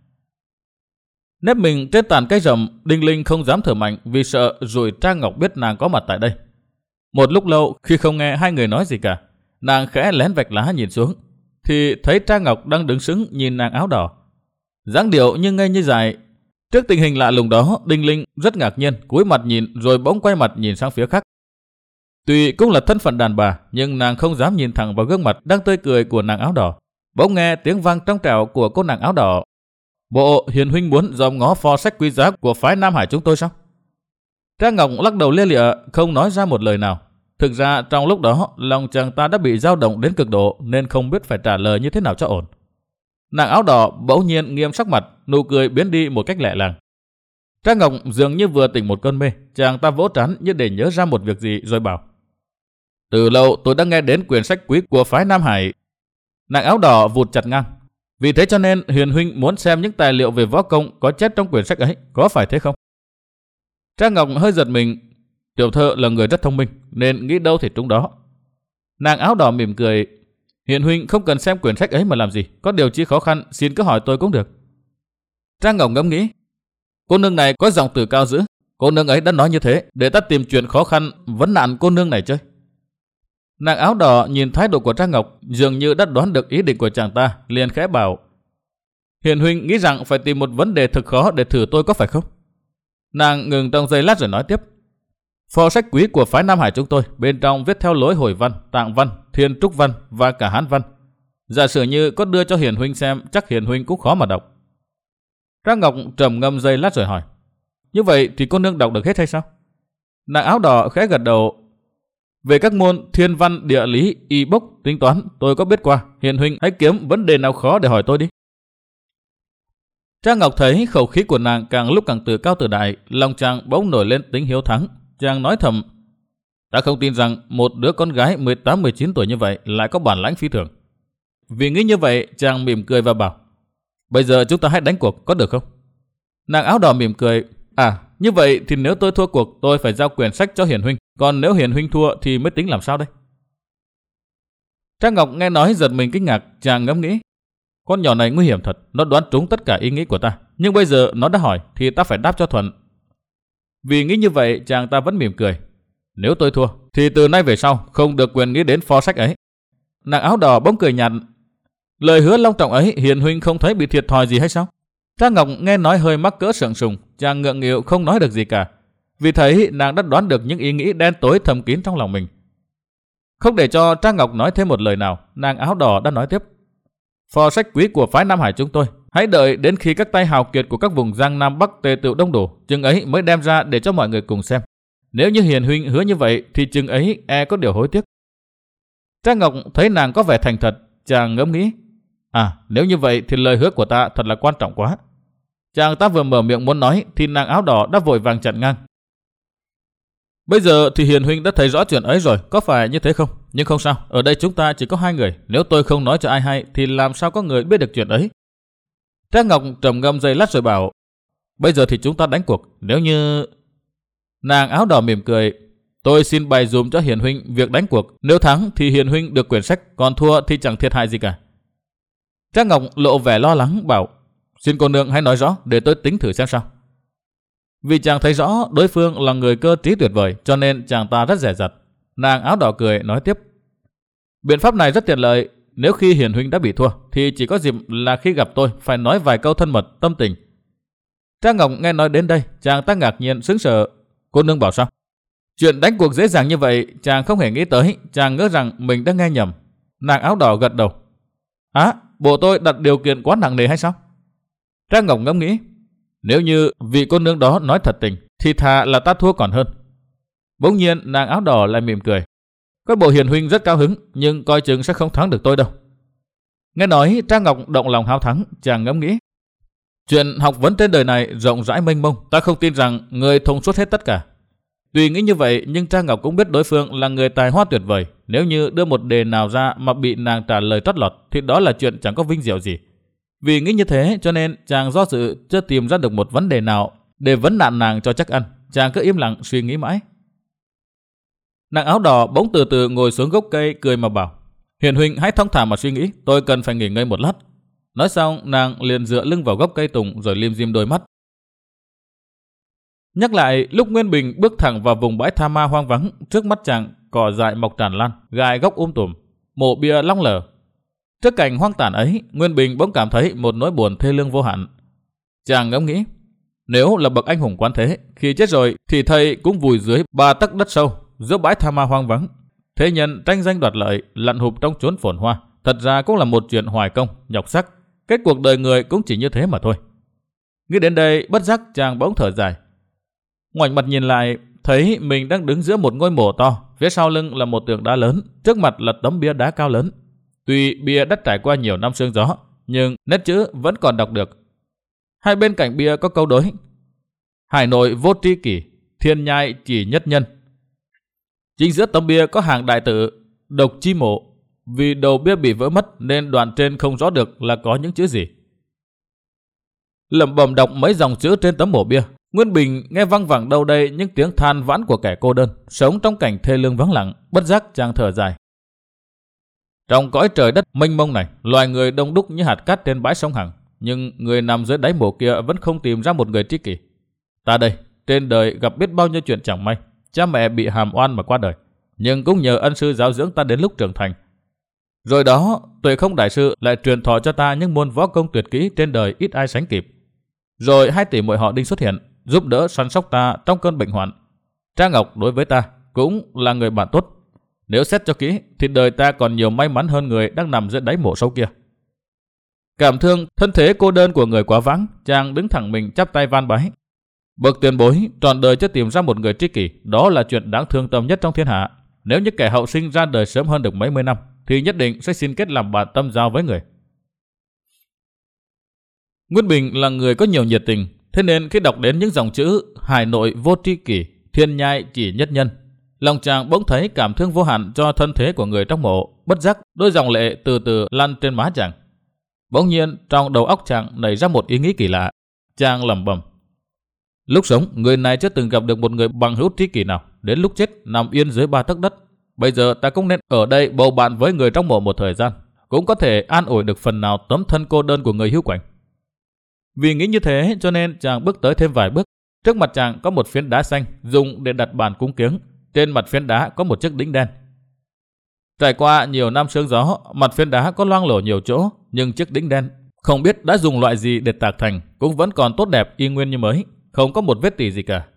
Nép mình trên tàn cây rậm, Đinh Linh không dám thở mạnh vì sợ rồi Trang Ngọc biết nàng có mặt tại đây. Một lúc lâu khi không nghe hai người nói gì cả, nàng khẽ lén vạch lá nhìn xuống, thì thấy Trang Ngọc đang đứng sững nhìn nàng áo đỏ, dáng điệu như ngây như dại. Trước tình hình lạ lùng đó, Đinh Linh rất ngạc nhiên, cúi mặt nhìn rồi bỗng quay mặt nhìn sang phía khác. Tuy cũng là thân phận đàn bà, nhưng nàng không dám nhìn thẳng vào gương mặt đang tươi cười của nàng áo đỏ. Bỗng nghe tiếng vang trong trẻo của cô nàng áo đỏ: Bộ Hiền huynh muốn dòm ngó pho sách quý giá của phái Nam Hải chúng tôi sao? Trang Ngọc lắc đầu lia lịa, không nói ra một lời nào. Thực ra trong lúc đó, lòng chàng ta đã bị dao động đến cực độ nên không biết phải trả lời như thế nào cho ổn. Nàng áo đỏ bỗng nhiên nghiêm sắc mặt, nụ cười biến đi một cách lẹ làng. Trang Ngọc dường như vừa tỉnh một cơn mê, chàng ta vỗ trán như để nhớ ra một việc gì rồi bảo: Từ lâu tôi đã nghe đến quyển sách quý của phái Nam Hải. Nàng áo đỏ vụt chặt ngang: Vì thế cho nên Hiền huynh muốn xem những tài liệu về võ công có chép trong quyển sách ấy, có phải thế không? Trang Ngọc hơi giật mình. Tiểu thơ là người rất thông minh nên nghĩ đâu thì trúng đó. Nàng áo đỏ mỉm cười: Hiền huynh không cần xem quyển sách ấy mà làm gì, có điều chi khó khăn xin cứ hỏi tôi cũng được. Trang Ngọc ngẫm nghĩ: Cô nương này có giọng từ cao dữ, cô nương ấy đã nói như thế để ta tìm chuyện khó khăn vấn nạn cô nương này chơi. Nàng áo đỏ nhìn thái độ của Trang Ngọc, dường như đã đoán được ý định của chàng ta, liền khẽ bảo: Hiền huynh nghĩ rằng phải tìm một vấn đề thực khó để thử tôi có phải không? Nàng ngừng trong giây lát rồi nói tiếp: Phò sách quý của phái Nam Hải chúng tôi, bên trong viết theo lối Hồi văn, Tạng văn, Thiên Trúc văn và cả Hán văn. Giả sử như có đưa cho Hiền huynh xem, chắc Hiền huynh cũng khó mà đọc. Trang Ngọc trầm ngâm giây lát rồi hỏi: Như vậy thì cô nương đọc được hết hay sao? Nàng áo đỏ khẽ gật đầu: Về các môn thiên văn, địa lý, y bốc, tính toán tôi có biết qua. Hiền huynh hãy kiếm vấn đề nào khó để hỏi tôi đi. Trang Ngọc thấy khẩu khí của nàng càng lúc càng tự cao tự đại, lòng chàng bỗng nổi lên tính hiếu thắng. Chàng nói thầm: Ta không tin rằng một đứa con gái mười tám mười chín tuổi như vậy lại có bản lãnh phi thường. Vì nghĩ như vậy, chàng mỉm cười và bảo: Bây giờ chúng ta hãy đánh cuộc, có được không? Nàng áo đỏ mỉm cười: À, như vậy thì nếu tôi thua cuộc, tôi phải giao quyển sách cho Hiền huynh, còn nếu Hiền huynh thua thì mới tính làm sao đây? Trang Ngọc nghe nói giật mình kinh ngạc, chàng ngẫm nghĩ. Con nhỏ này nguy hiểm thật, nó đoán trúng tất cả ý nghĩ của ta. Nhưng bây giờ nó đã hỏi thì ta phải đáp cho thuận. Vì nghĩ như vậy, chàng ta vẫn mỉm cười. Nếu tôi thua, thì từ nay về sau không được quyền nghĩ đến pho sách ấy. Nàng áo đỏ bỗng cười nhạt. Lời hứa long trọng ấy, Hiền huynh không thấy bị thiệt thòi gì hay sao? Trang Ngọc nghe nói hơi mắc cỡ sượng sùng, chàng ngượng nghịu không nói được gì cả. Vì thấy nàng đã đoán được những ý nghĩ đen tối thầm kín trong lòng mình. Không để cho Trang Ngọc nói thêm một lời nào, nàng áo đỏ đã nói tiếp. Phò sách quý của phái Nam Hải chúng tôi, hãy đợi đến khi các tay hào kiệt của các vùng Giang Nam Bắc tề tựu đông đủ, chừng ấy mới đem ra để cho mọi người cùng xem. Nếu như Hiền huynh hứa như vậy thì chừng ấy e có điều hối tiếc. Trang Ngọc thấy nàng có vẻ thành thật, chàng ngẫm nghĩ. À, nếu như vậy thì lời hứa của ta thật là quan trọng quá. Chàng ta vừa mở miệng muốn nói thì nàng áo đỏ đã vội vàng chặn ngang. Bây giờ thì Hiền huynh đã thấy rõ chuyện ấy rồi, có phải như thế không? Nhưng không sao, ở đây chúng ta chỉ có hai người, nếu tôi không nói cho ai hay thì làm sao có người biết được chuyện ấy? Trang Ngọc trầm ngâm giây lát rồi bảo, bây giờ thì chúng ta đánh cuộc, nếu như... Nàng áo đỏ mỉm cười, tôi xin bày dùm cho Hiền huynh việc đánh cuộc, nếu thắng thì Hiền huynh được quyển sách, còn thua thì chẳng thiệt hại gì cả. Trang Ngọc lộ vẻ lo lắng bảo, xin cô nương hãy nói rõ để tôi tính thử xem sao. Vì chàng thấy rõ đối phương là người cơ trí tuyệt vời, cho nên chàng ta rất dè dặt. Nàng áo đỏ cười nói tiếp, biện pháp này rất tiện lợi. Nếu khi Hiền huynh đã bị thua thì chỉ có dịp là khi gặp tôi phải nói vài câu thân mật tâm tình. Trang Ngọc nghe nói đến đây, chàng ta ngạc nhiên sững sờ. Cô nương bảo sao? Chuyện đánh cuộc dễ dàng như vậy chàng không hề nghĩ tới, chàng ngỡ rằng mình đã nghe nhầm. Nàng áo đỏ gật đầu. Á, bộ tôi đặt điều kiện quá nặng nề hay sao? Trang Ngọc ngẫm nghĩ, nếu như vị cô nương đó nói thật tình thì thà là ta thua còn hơn. Bỗng nhiên nàng áo đỏ lại mỉm cười. Có bộ Hiền huynh rất cao hứng, nhưng coi chừng sẽ không thắng được tôi đâu. Nghe nói Trang Ngọc động lòng háo thắng, chàng ngẫm nghĩ. Chuyện học vấn trên đời này rộng rãi mênh mông, ta không tin rằng người thông suốt hết tất cả. Tuy nghĩ như vậy, nhưng Trang Ngọc cũng biết đối phương là người tài hoa tuyệt vời. Nếu như đưa một đề nào ra mà bị nàng trả lời trót lọt, thì đó là chuyện chẳng có vinh diệu gì. Vì nghĩ như thế, cho nên chàng do dự chưa tìm ra được một vấn đề nào để vấn nạn nàng cho chắc ăn. Chàng cứ im lặng suy nghĩ mãi. Nàng áo đỏ bỗng từ từ ngồi xuống gốc cây cười mà bảo, Hiền huynh hãy thong thả mà suy nghĩ, tôi cần phải nghỉ ngơi một lát. Nói xong nàng liền dựa lưng vào gốc cây tùng rồi lim dim đôi mắt. Nhắc lại lúc Nguyên Bình bước thẳng vào vùng bãi tha ma hoang vắng, trước mắt chàng cỏ dại mọc tràn lan, gai gốc um tùm, mộ bia long lở. Trước cảnh hoang tàn ấy, Nguyên Bình bỗng cảm thấy một nỗi buồn thê lương vô hạn. Chàng ngẫm nghĩ, nếu là bậc anh hùng quán thế, khi chết rồi thì thầy cũng vùi dưới ba tấc đất sâu giữa bãi tha ma hoang vắng. Thế nhân tranh danh đoạt lợi, lặn hụp trong chốn phồn hoa, thật ra cũng là một chuyện hoài công, nhọc sắc. Kết cuộc đời người cũng chỉ như thế mà thôi. Nghĩ đến đây, bất giác chàng bỗng thở dài. Ngoảnh mặt nhìn lại, thấy mình đang đứng giữa một ngôi mộ to, phía sau lưng là một tường đá lớn, trước mặt là tấm bia đá cao lớn. Tuy bia đã trải qua nhiều năm sương gió, nhưng nét chữ vẫn còn đọc được. Hai bên cạnh bia có câu đối: Hải nội vô tri kỷ, thiên nhai chỉ nhất nhân. Chính giữa tấm bia có hàng đại tự độc chi mộ. Vì đầu bia bị vỡ mất nên đoạn trên không rõ được là có những chữ gì. Lẩm bẩm đọc mấy dòng chữ trên tấm mộ bia, Nguyên Bình nghe văng vẳng đâu đây những tiếng than vãn của kẻ cô đơn, sống trong cảnh thê lương vắng lặng. Bất giác chàng thở dài. Trong cõi trời đất mênh mông này, loài người đông đúc như hạt cát trên bãi sông Hằng, nhưng người nằm dưới đáy mộ kia vẫn không tìm ra một người tri kỷ. Ta đây, trên đời gặp biết bao nhiêu chuyện chẳng may, cha mẹ bị hàm oan mà qua đời, nhưng cũng nhờ ân sư giáo dưỡng ta đến lúc trưởng thành. Rồi đó, Tuệ Không đại sư lại truyền thọ cho ta những môn võ công tuyệt kỹ trên đời ít ai sánh kịp. Rồi hai tỷ muội họ Đinh xuất hiện, giúp đỡ săn sóc ta trong cơn bệnh hoạn. Trang Ngọc đối với ta cũng là người bạn tốt. Nếu xét cho kỹ thì đời ta còn nhiều may mắn hơn người đang nằm dưới đáy mộ sâu kia. Cảm thương thân thế cô đơn của người quá vắng, chàng đứng thẳng mình chắp tay van bái. Bậc tiền bối trọn đời chưa tìm ra một người tri kỷ, đó là chuyện đáng thương tâm nhất trong thiên hạ. Nếu như kẻ hậu sinh ra đời sớm hơn được mấy mươi năm thì nhất định sẽ xin kết làm bạn tâm giao với người. Nguyên Bình là người có nhiều nhiệt tình, thế nên khi đọc đến những dòng chữ Hải nội vô tri kỷ, thiên nhai chỉ nhất nhân, lòng chàng bỗng thấy cảm thương vô hạn cho thân thế của người trong mộ. Bất giác đôi dòng lệ từ từ lăn trên má chàng. Bỗng nhiên trong đầu óc chàng nảy ra một ý nghĩ kỳ lạ. Chàng lẩm bẩm: lúc sống người này chưa từng gặp được một người bằng hữu tri kỷ nào, đến lúc chết nằm yên dưới ba tấc đất. Bây giờ ta cũng nên ở đây bầu bạn với người trong mộ một thời gian, cũng có thể an ủi được phần nào tấm thân cô đơn của người hữu quạnh. Vì nghĩ như thế cho nên chàng bước tới thêm vài bước. Trước mặt chàng có một phiến đá xanh dùng để đặt bàn cúng kiếng. Trên mặt phiến đá có một chiếc đỉnh đen. Trải qua nhiều năm sương gió, mặt phiến đá có loang lổ nhiều chỗ, nhưng chiếc đỉnh đen không biết đã dùng loại gì để tạc thành cũng vẫn còn tốt đẹp y nguyên như mới, không có một vết tỉ gì cả.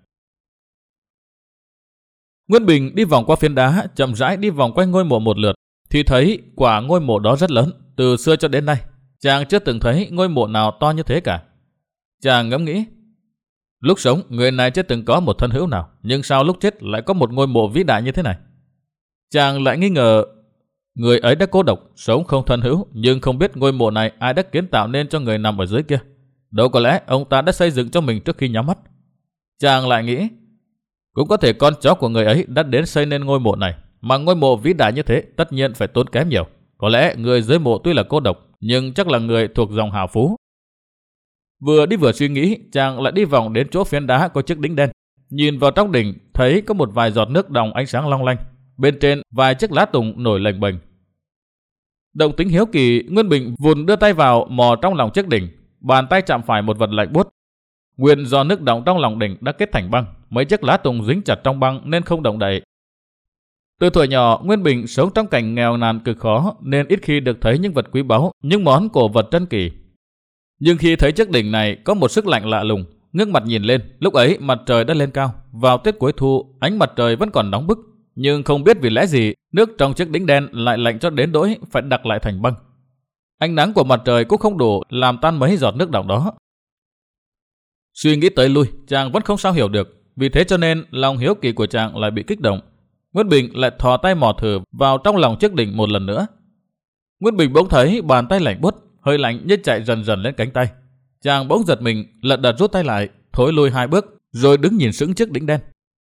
Nguyên Bình đi vòng qua phiến đá, chậm rãi đi vòng quanh ngôi mộ một lượt, thì thấy quả ngôi mộ đó rất lớn. Từ xưa cho đến nay, chàng chưa từng thấy ngôi mộ nào to như thế cả. Chàng ngẫm nghĩ, lúc sống người này chưa từng có một thân hữu nào, nhưng sao lúc chết lại có một ngôi mộ vĩ đại như thế này? Chàng lại nghi ngờ người ấy đã cô độc, sống không thân hữu, nhưng không biết ngôi mộ này ai đã kiến tạo nên cho người nằm ở dưới kia. Đâu có lẽ ông ta đã xây dựng cho mình trước khi nhắm mắt. Chàng lại nghĩ, cũng có thể con cháu của người ấy đã đến xây nên ngôi mộ này, mà ngôi mộ vĩ đại như thế tất nhiên phải tốn kém nhiều. Có lẽ người dưới mộ tuy là cô độc, nhưng chắc là người thuộc dòng hào phú. Vừa đi vừa suy nghĩ, chàng lại đi vòng đến chỗ phiến đá có chiếc đỉnh đen. Nhìn vào trong đỉnh, thấy có một vài giọt nước đồng ánh sáng long lanh. Bên trên vài chiếc lá tùng nổi lềnh bềnh. Động tính hiếu kỳ, Nguyên Bình vụn đưa tay vào mò trong lòng chiếc đỉnh, bàn tay chạm phải một vật lạnh buốt. Nguyên do nước đọng trong lòng đỉnh đã kết thành băng, mấy chiếc lá tùng dính chặt trong băng nên không động đậy. Từ tuổi nhỏ, Nguyên Bình sống trong cảnh nghèo nàn cực khó nên ít khi được thấy những vật quý báu, những món cổ vật trân kỳ. Nhưng khi thấy chiếc đỉnh này có một sức lạnh lạ lùng, ngước mặt nhìn lên, lúc ấy mặt trời đã lên cao, vào tiết cuối thu, ánh mặt trời vẫn còn nóng bức, nhưng không biết vì lẽ gì, nước trong chiếc đỉnh đen lại lạnh cho đến nỗi phải đặc lại thành băng. Ánh nắng của mặt trời cũng không đủ làm tan mấy giọt nước đọng đó. Suy nghĩ tới lui, chàng vẫn không sao hiểu được, vì thế cho nên lòng hiếu kỳ của chàng lại bị kích động. Nguyên Bình lại thò tay mò thử vào trong lòng chiếc đỉnh một lần nữa. Nguyên Bình bỗng thấy bàn tay lạnh buốt, hơi lạnh như chạy dần dần lên cánh tay. Chàng bỗng giật mình, lật đật rút tay lại, thối lui hai bước, rồi đứng nhìn sững chiếc đỉnh đen.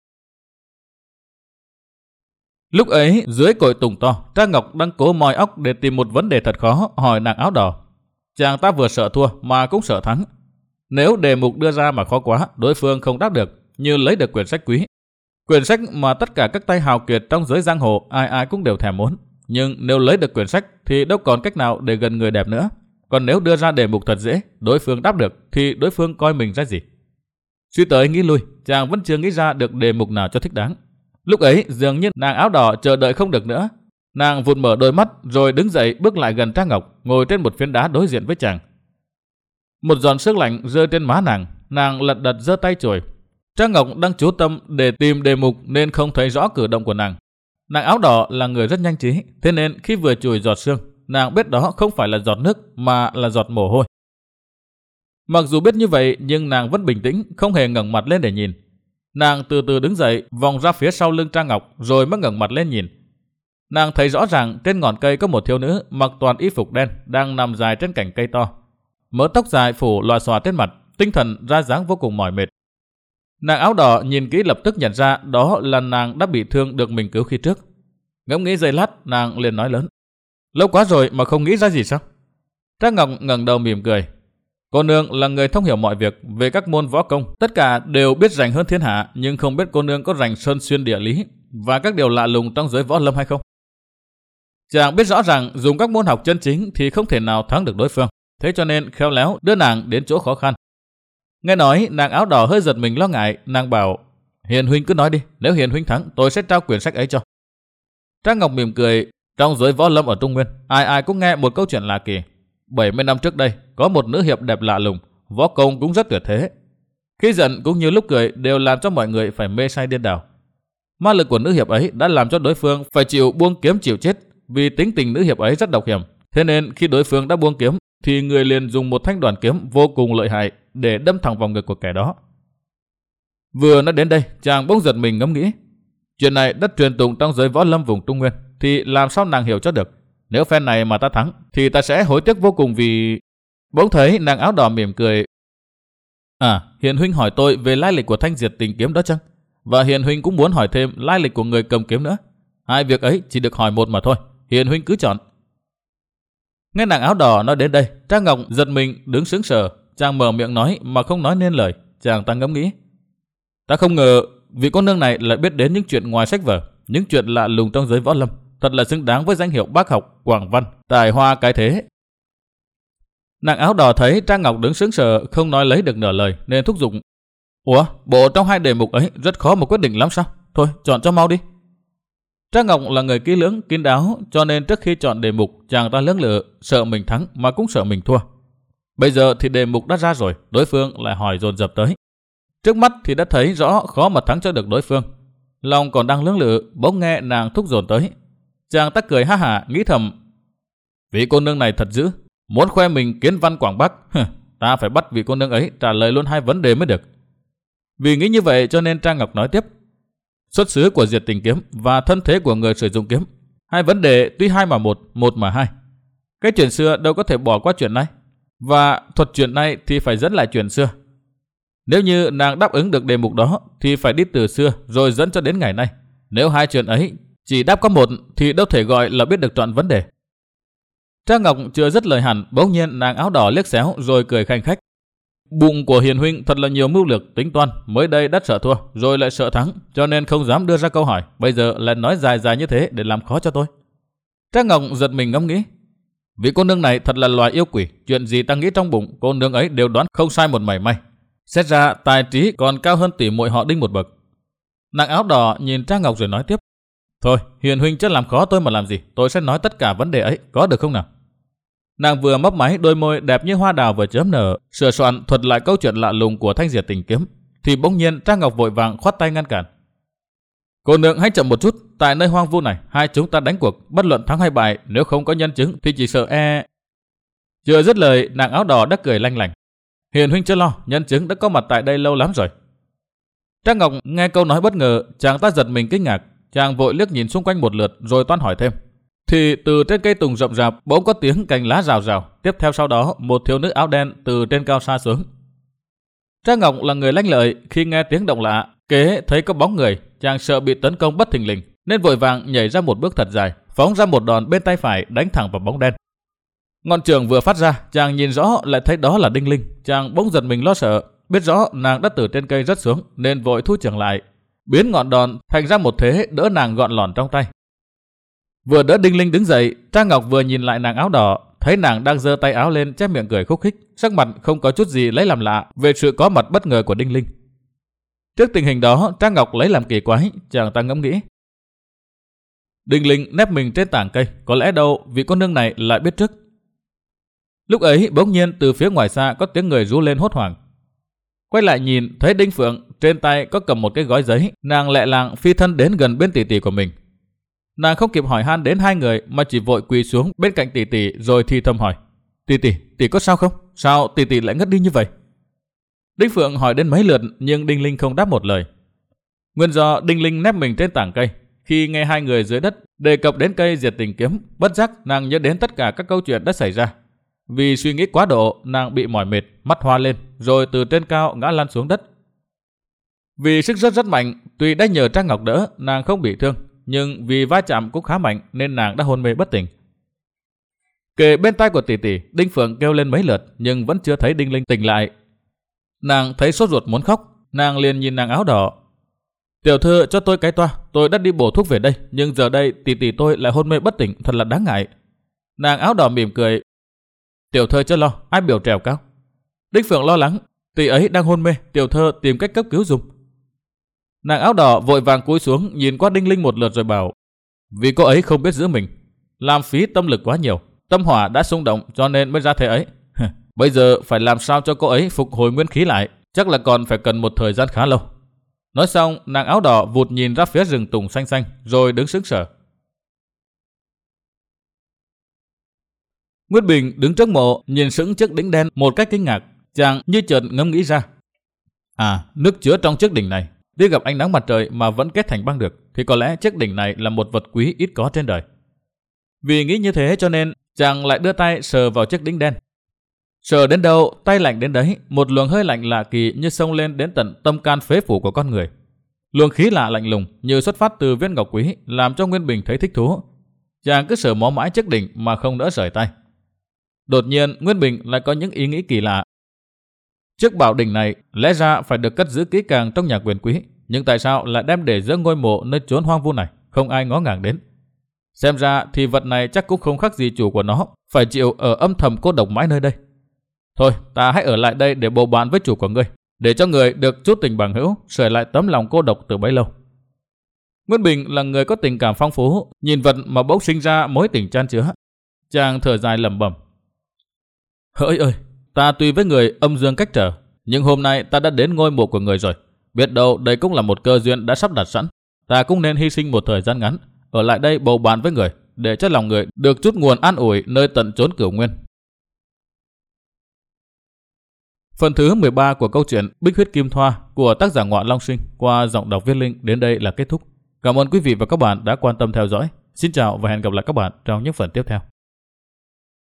Lúc ấy, dưới cội tùng to, Trang Ngọc đang cố moi óc để tìm một vấn đề thật khó, hỏi nàng áo đỏ. Chàng ta vừa sợ thua mà cũng sợ thắng. Nếu đề mục đưa ra mà khó quá, đối phương không đáp được, như lấy được quyển sách quý. Quyển sách mà tất cả các tay hào kiệt trong giới giang hồ ai ai cũng đều thèm muốn. Nhưng nếu lấy được quyển sách thì đâu còn cách nào để gần người đẹp nữa. Còn nếu đưa ra đề mục thật dễ, đối phương đáp được thì đối phương coi mình ra gì. Suy tới nghĩ lui, chàng vẫn chưa nghĩ ra được đề mục nào cho thích đáng. Lúc ấy dường như nàng áo đỏ chờ đợi không được nữa. Nàng vụt mở đôi mắt rồi đứng dậy bước lại gần Trang Ngọc, ngồi trên một phiến đá đối diện với chàng. Một giọt sương lạnh rơi trên má nàng, nàng lật đật giơ tay chổi. Trang Ngọc đang chú tâm để tìm đề mục nên không thấy rõ cử động của nàng. Nàng áo đỏ là người rất nhanh trí, thế nên khi vừa chùi giọt sương, nàng biết đó không phải là giọt nước mà là giọt mồ hôi. Mặc dù biết như vậy nhưng nàng vẫn bình tĩnh, không hề ngẩng mặt lên để nhìn. Nàng từ từ đứng dậy, vòng ra phía sau lưng Trang Ngọc rồi mới ngẩng mặt lên nhìn. Nàng thấy rõ ràng trên ngọn cây có một thiếu nữ mặc toàn y phục đen đang nằm dài trên cành cây to. Mớ tóc dài phủ lòa xòa trên mặt, tinh thần ra dáng vô cùng mỏi mệt. Nàng áo đỏ nhìn kỹ lập tức nhận ra đó là nàng đã bị thương được mình cứu khi trước. Ngẫm nghĩ giây lát, nàng liền nói lớn: "Lâu quá rồi mà không nghĩ ra gì sao?" Trang Ngọc ngẩng đầu mỉm cười. Cô nương là người thông hiểu mọi việc về các môn võ công, tất cả đều biết rành hơn thiên hạ, nhưng không biết cô nương có rành sơn xuyên địa lý và các điều lạ lùng trong giới võ lâm hay không. Chàng biết rõ rằng dùng các môn học chân chính thì không thể nào thắng được đối phương, thế cho nên khéo léo đưa nàng đến chỗ khó khăn. Nghe nói, nàng áo đỏ hơi giật mình lo ngại, nàng bảo: "Hiền huynh cứ nói đi, nếu Hiền huynh thắng, tôi sẽ trao quyển sách ấy cho." Trang Ngọc mỉm cười, trong giới võ lâm ở Trung Nguyên, ai ai cũng nghe một câu chuyện lạ kỳ. bảy mươi năm trước đây, có một nữ hiệp đẹp lạ lùng, võ công cũng rất tuyệt thế. Khi giận cũng như lúc cười đều làm cho mọi người phải mê say điên đảo. Ma lực của nữ hiệp ấy đã làm cho đối phương phải chịu buông kiếm chịu chết, vì tính tình nữ hiệp ấy rất độc hiểm. Thế nên khi đối phương đã buông kiếm, thì người liền dùng một thanh đoàn kiếm vô cùng lợi hại để đâm thẳng vào ngực của kẻ đó. Vừa nói đến đây, chàng bỗng giật mình ngẫm nghĩ, chuyện này đã truyền tụng trong giới võ lâm vùng Trung Nguyên, thì làm sao nàng hiểu cho được? Nếu phen này mà ta thắng, thì ta sẽ hối tiếc vô cùng vì... Bỗng thấy nàng áo đỏ mỉm cười. "À, Hiền huynh hỏi tôi về lai lịch của thanh diệt tình kiếm đó chăng? Và Hiền huynh cũng muốn hỏi thêm lai lịch của người cầm kiếm nữa. Hai việc ấy chỉ được hỏi một mà thôi, Hiền huynh cứ chọn." Nghe nàng áo đỏ nói đến đây, Trang Ngọc giật mình đứng sững sờ. Chàng mở miệng nói mà không nói nên lời. Chàng ta ngẫm nghĩ, ta không ngờ vị cô nương này lại biết đến những chuyện ngoài sách vở, những chuyện lạ lùng trong giới võ lâm, thật là xứng đáng với danh hiệu bác học, quảng văn, tài hoa cái thế. Nàng áo đỏ thấy Trang Ngọc đứng sững sờ không nói lấy được nửa lời nên thúc giục. Ủa, bộ trong hai đề mục ấy rất khó mà quyết định lắm sao? Thôi, chọn cho mau đi. Trang Ngọc là người kỹ lưỡng, kín đáo, cho nên trước khi chọn đề mục, chàng ta lưỡng lự, sợ mình thắng mà cũng sợ mình thua. Bây giờ thì đề mục đã ra rồi, đối phương lại hỏi dồn dập tới. Trước mắt thì đã thấy rõ khó mà thắng cho được đối phương. Lòng còn đang lưỡng lự, bỗng nghe nàng thúc dồn tới. Chàng ta cười ha hả, nghĩ thầm. Vị cô nương này thật dữ, muốn khoe mình kiến văn Quảng Bắc, ta phải bắt vị cô nương ấy trả lời luôn hai vấn đề mới được. Vì nghĩ như vậy cho nên Trang Ngọc nói tiếp. Xuất xứ của Diệt Tình kiếm và thân thế của người sử dụng kiếm, hai vấn đề tuy hai mà một, một mà hai. Cái chuyện xưa đâu có thể bỏ qua chuyện này, và thuật chuyện này thì phải dẫn lại chuyện xưa. Nếu như nàng đáp ứng được đề mục đó thì phải đi từ xưa rồi dẫn cho đến ngày nay. Nếu hai chuyện ấy chỉ đáp có một thì đâu thể gọi là biết được trọn vấn đề. Trang Ngọc chưa dứt lời hẳn, bỗng nhiên nàng áo đỏ liếc xéo rồi cười khanh khách. Bụng của Hiền huynh thật là nhiều mưu lược tính toán, mới đây đã sợ thua rồi lại sợ thắng, cho nên không dám đưa ra câu hỏi, bây giờ lại nói dài dài như thế để làm khó cho tôi. Trang Ngọc giật mình ngẫm nghĩ. Vị cô nương này thật là loài yêu quỷ, chuyện gì ta nghĩ trong bụng cô nương ấy đều đoán không sai một mảy may. Xét ra tài trí còn cao hơn tỷ muội họ Đinh một bậc. Nàng áo đỏ nhìn Trang Ngọc rồi nói tiếp. Thôi, Hiền huynh chứ làm khó tôi mà làm gì, tôi sẽ nói tất cả vấn đề ấy, có được không nào? Nàng vừa mấp máy đôi môi đẹp như hoa đào vừa chớm nở, sửa soạn thuật lại câu chuyện lạ lùng của thanh Diệt Tình kiếm, thì bỗng nhiên Trang Ngọc vội vàng khoát tay ngăn cản. Cô nương hãy chậm một chút, tại nơi hoang vu này, hai chúng ta đánh cuộc, bất luận thắng hay bại, nếu không có nhân chứng thì chỉ sợ e. Chưa dứt lời, nàng áo đỏ đã cười lanh lảnh. Hiền huynh chưa lo, nhân chứng đã có mặt tại đây lâu lắm rồi. Trang Ngọc nghe câu nói bất ngờ, chàng ta giật mình kinh ngạc, chàng vội liếc nhìn xung quanh một lượt rồi toan hỏi thêm. Thì từ trên cây tùng rậm rạp bỗng có tiếng cành lá rào rào, tiếp theo sau đó một thiếu nữ áo đen từ trên cao xa xuống. Trang Ngọc là người lanh lợi, khi nghe tiếng động lạ, kế thấy có bóng người, chàng sợ bị tấn công bất thình lình, nên vội vàng nhảy ra một bước thật dài, phóng ra một đòn bên tay phải đánh thẳng vào bóng đen. Ngọn trường vừa phát ra, chàng nhìn rõ lại thấy đó là Đinh Linh, chàng bỗng giật mình lo sợ, biết rõ nàng đã từ trên cây rớt xuống nên vội thu trường lại, biến ngọn đòn thành ra một thế đỡ nàng gọn lỏn trong tay. Vừa đỡ Đinh Linh đứng dậy, Trang Ngọc vừa nhìn lại nàng áo đỏ, thấy nàng đang giơ tay áo lên chép miệng cười khúc khích, sắc mặt không có chút gì lấy làm lạ về sự có mặt bất ngờ của Đinh Linh. Trước tình hình đó, Trang Ngọc lấy làm kỳ quái, chàng ta ngẫm nghĩ. Đinh Linh nép mình trên tảng cây, có lẽ đâu vị cô nương này lại biết trước. Lúc ấy bỗng nhiên từ phía ngoài xa có tiếng người rú lên hốt hoảng. Quay lại nhìn thấy Đinh Phượng trên tay có cầm một cái gói giấy, nàng lẹ làng phi thân đến gần bên tỷ tỷ của mình. Nàng không kịp hỏi han đến hai người mà chỉ vội quỳ xuống bên cạnh tỷ tỷ rồi thì thầm hỏi. Tỷ tỷ, tỷ có sao không? Sao tỷ tỷ lại ngất đi như vậy? Đinh Phượng hỏi đến mấy lượt nhưng Đinh Linh không đáp một lời. Nguyên do Đinh Linh nép mình trên tảng cây, khi nghe hai người dưới đất đề cập đến cây Diệt Tình kiếm, bất giác nàng nhớ đến tất cả các câu chuyện đã xảy ra. Vì suy nghĩ quá độ, nàng bị mỏi mệt, mắt hoa lên, rồi từ trên cao ngã lăn xuống đất. Vì sức rất rất mạnh, tuy đã nhờ Trang Ngọc đỡ, nàng không bị thương, nhưng vì va chạm cũng khá mạnh nên nàng đã hôn mê bất tỉnh. Kề bên tai của tỷ tỷ, Đinh Phượng kêu lên mấy lượt nhưng vẫn chưa thấy Đinh Linh tỉnh lại. Nàng thấy sốt ruột muốn khóc, nàng liền nhìn nàng áo đỏ. Tiểu thư cho tôi cái toa, tôi đã đi bổ thuốc về đây, nhưng giờ đây tỷ tỷ tôi lại hôn mê bất tỉnh, thật là đáng ngại. Nàng áo đỏ mỉm cười. Tiểu thư chớ lo, ai biểu trèo cao. Đinh Phượng lo lắng, tỷ ấy đang hôn mê, tiểu thư tìm cách cấp cứu dùm. Nàng áo đỏ vội vàng cúi xuống nhìn qua Đinh Linh một lượt rồi bảo. Vì cô ấy không biết giữ mình, làm phí tâm lực quá nhiều, tâm hỏa đã xung động cho nên mới ra thế ấy. Bây giờ phải làm sao cho cô ấy phục hồi nguyên khí lại, chắc là còn phải cần một thời gian khá lâu. Nói xong, nàng áo đỏ vụt nhìn ra phía rừng tùng xanh xanh rồi đứng sững sờ. Nguyệt Bình đứng trước mộ nhìn sững chiếc đỉnh đen một cách kinh ngạc, chàng như chợt ngẫm nghĩ ra. À, nước chứa trong chiếc đỉnh này, đi gặp ánh nắng mặt trời mà vẫn kết thành băng được, thì có lẽ chiếc đỉnh này là một vật quý ít có trên đời. Vì nghĩ như thế cho nên chàng lại đưa tay sờ vào chiếc đỉnh đen. Sờ đến đâu, tay lạnh đến đấy, một luồng hơi lạnh lạ kỳ như xông lên đến tận tâm can phế phủ của con người. Luồng khí lạ lạnh lùng như xuất phát từ viên ngọc quý làm cho Nguyên Bình thấy thích thú. Chàng cứ sờ mó mãi chiếc đỉnh mà không nỡ rời tay. Đột nhiên Nguyên Bình lại có những ý nghĩ kỳ lạ. Chiếc bảo đỉnh này lẽ ra phải được cất giữ kỹ càng trong nhà quyền quý, nhưng tại sao lại đem để giữa ngôi mộ nơi chốn hoang vu này? không ai ngó ngàng đến. Xem ra thì vật này chắc cũng không khác gì chủ của nó, phải chịu ở âm thầm cô độc mãi nơi đây. Thôi, ta hãy ở lại đây để bầu bạn với chủ của ngươi, để cho người được chút tình bằng hữu, sưởi lại tấm lòng cô độc từ bấy lâu. Nguyễn Bình là người có tình cảm phong phú, nhìn vật mà bỗng sinh ra mối tình chan chứa. Chàng thở dài lẩm bẩm. Hỡi ơi, ta tuy với người âm dương cách trở, nhưng hôm nay ta đã đến ngôi mộ của người rồi. Biết đâu đây cũng là một cơ duyên đã sắp đặt sẵn. Ta cũng nên hy sinh một thời gian ngắn, ở lại đây bầu bạn với người, để cho lòng người được chút nguồn an ủi nơi tận chốn cửu nguyên. Phần thứ mười ba của câu chuyện Bích Huyết Kim Thoa của tác giả Ngọa Long Sinh qua giọng đọc Viết Linh đến đây là kết thúc. Cảm ơn quý vị và các bạn đã quan tâm theo dõi. Xin chào và hẹn gặp lại các bạn trong những phần tiếp theo.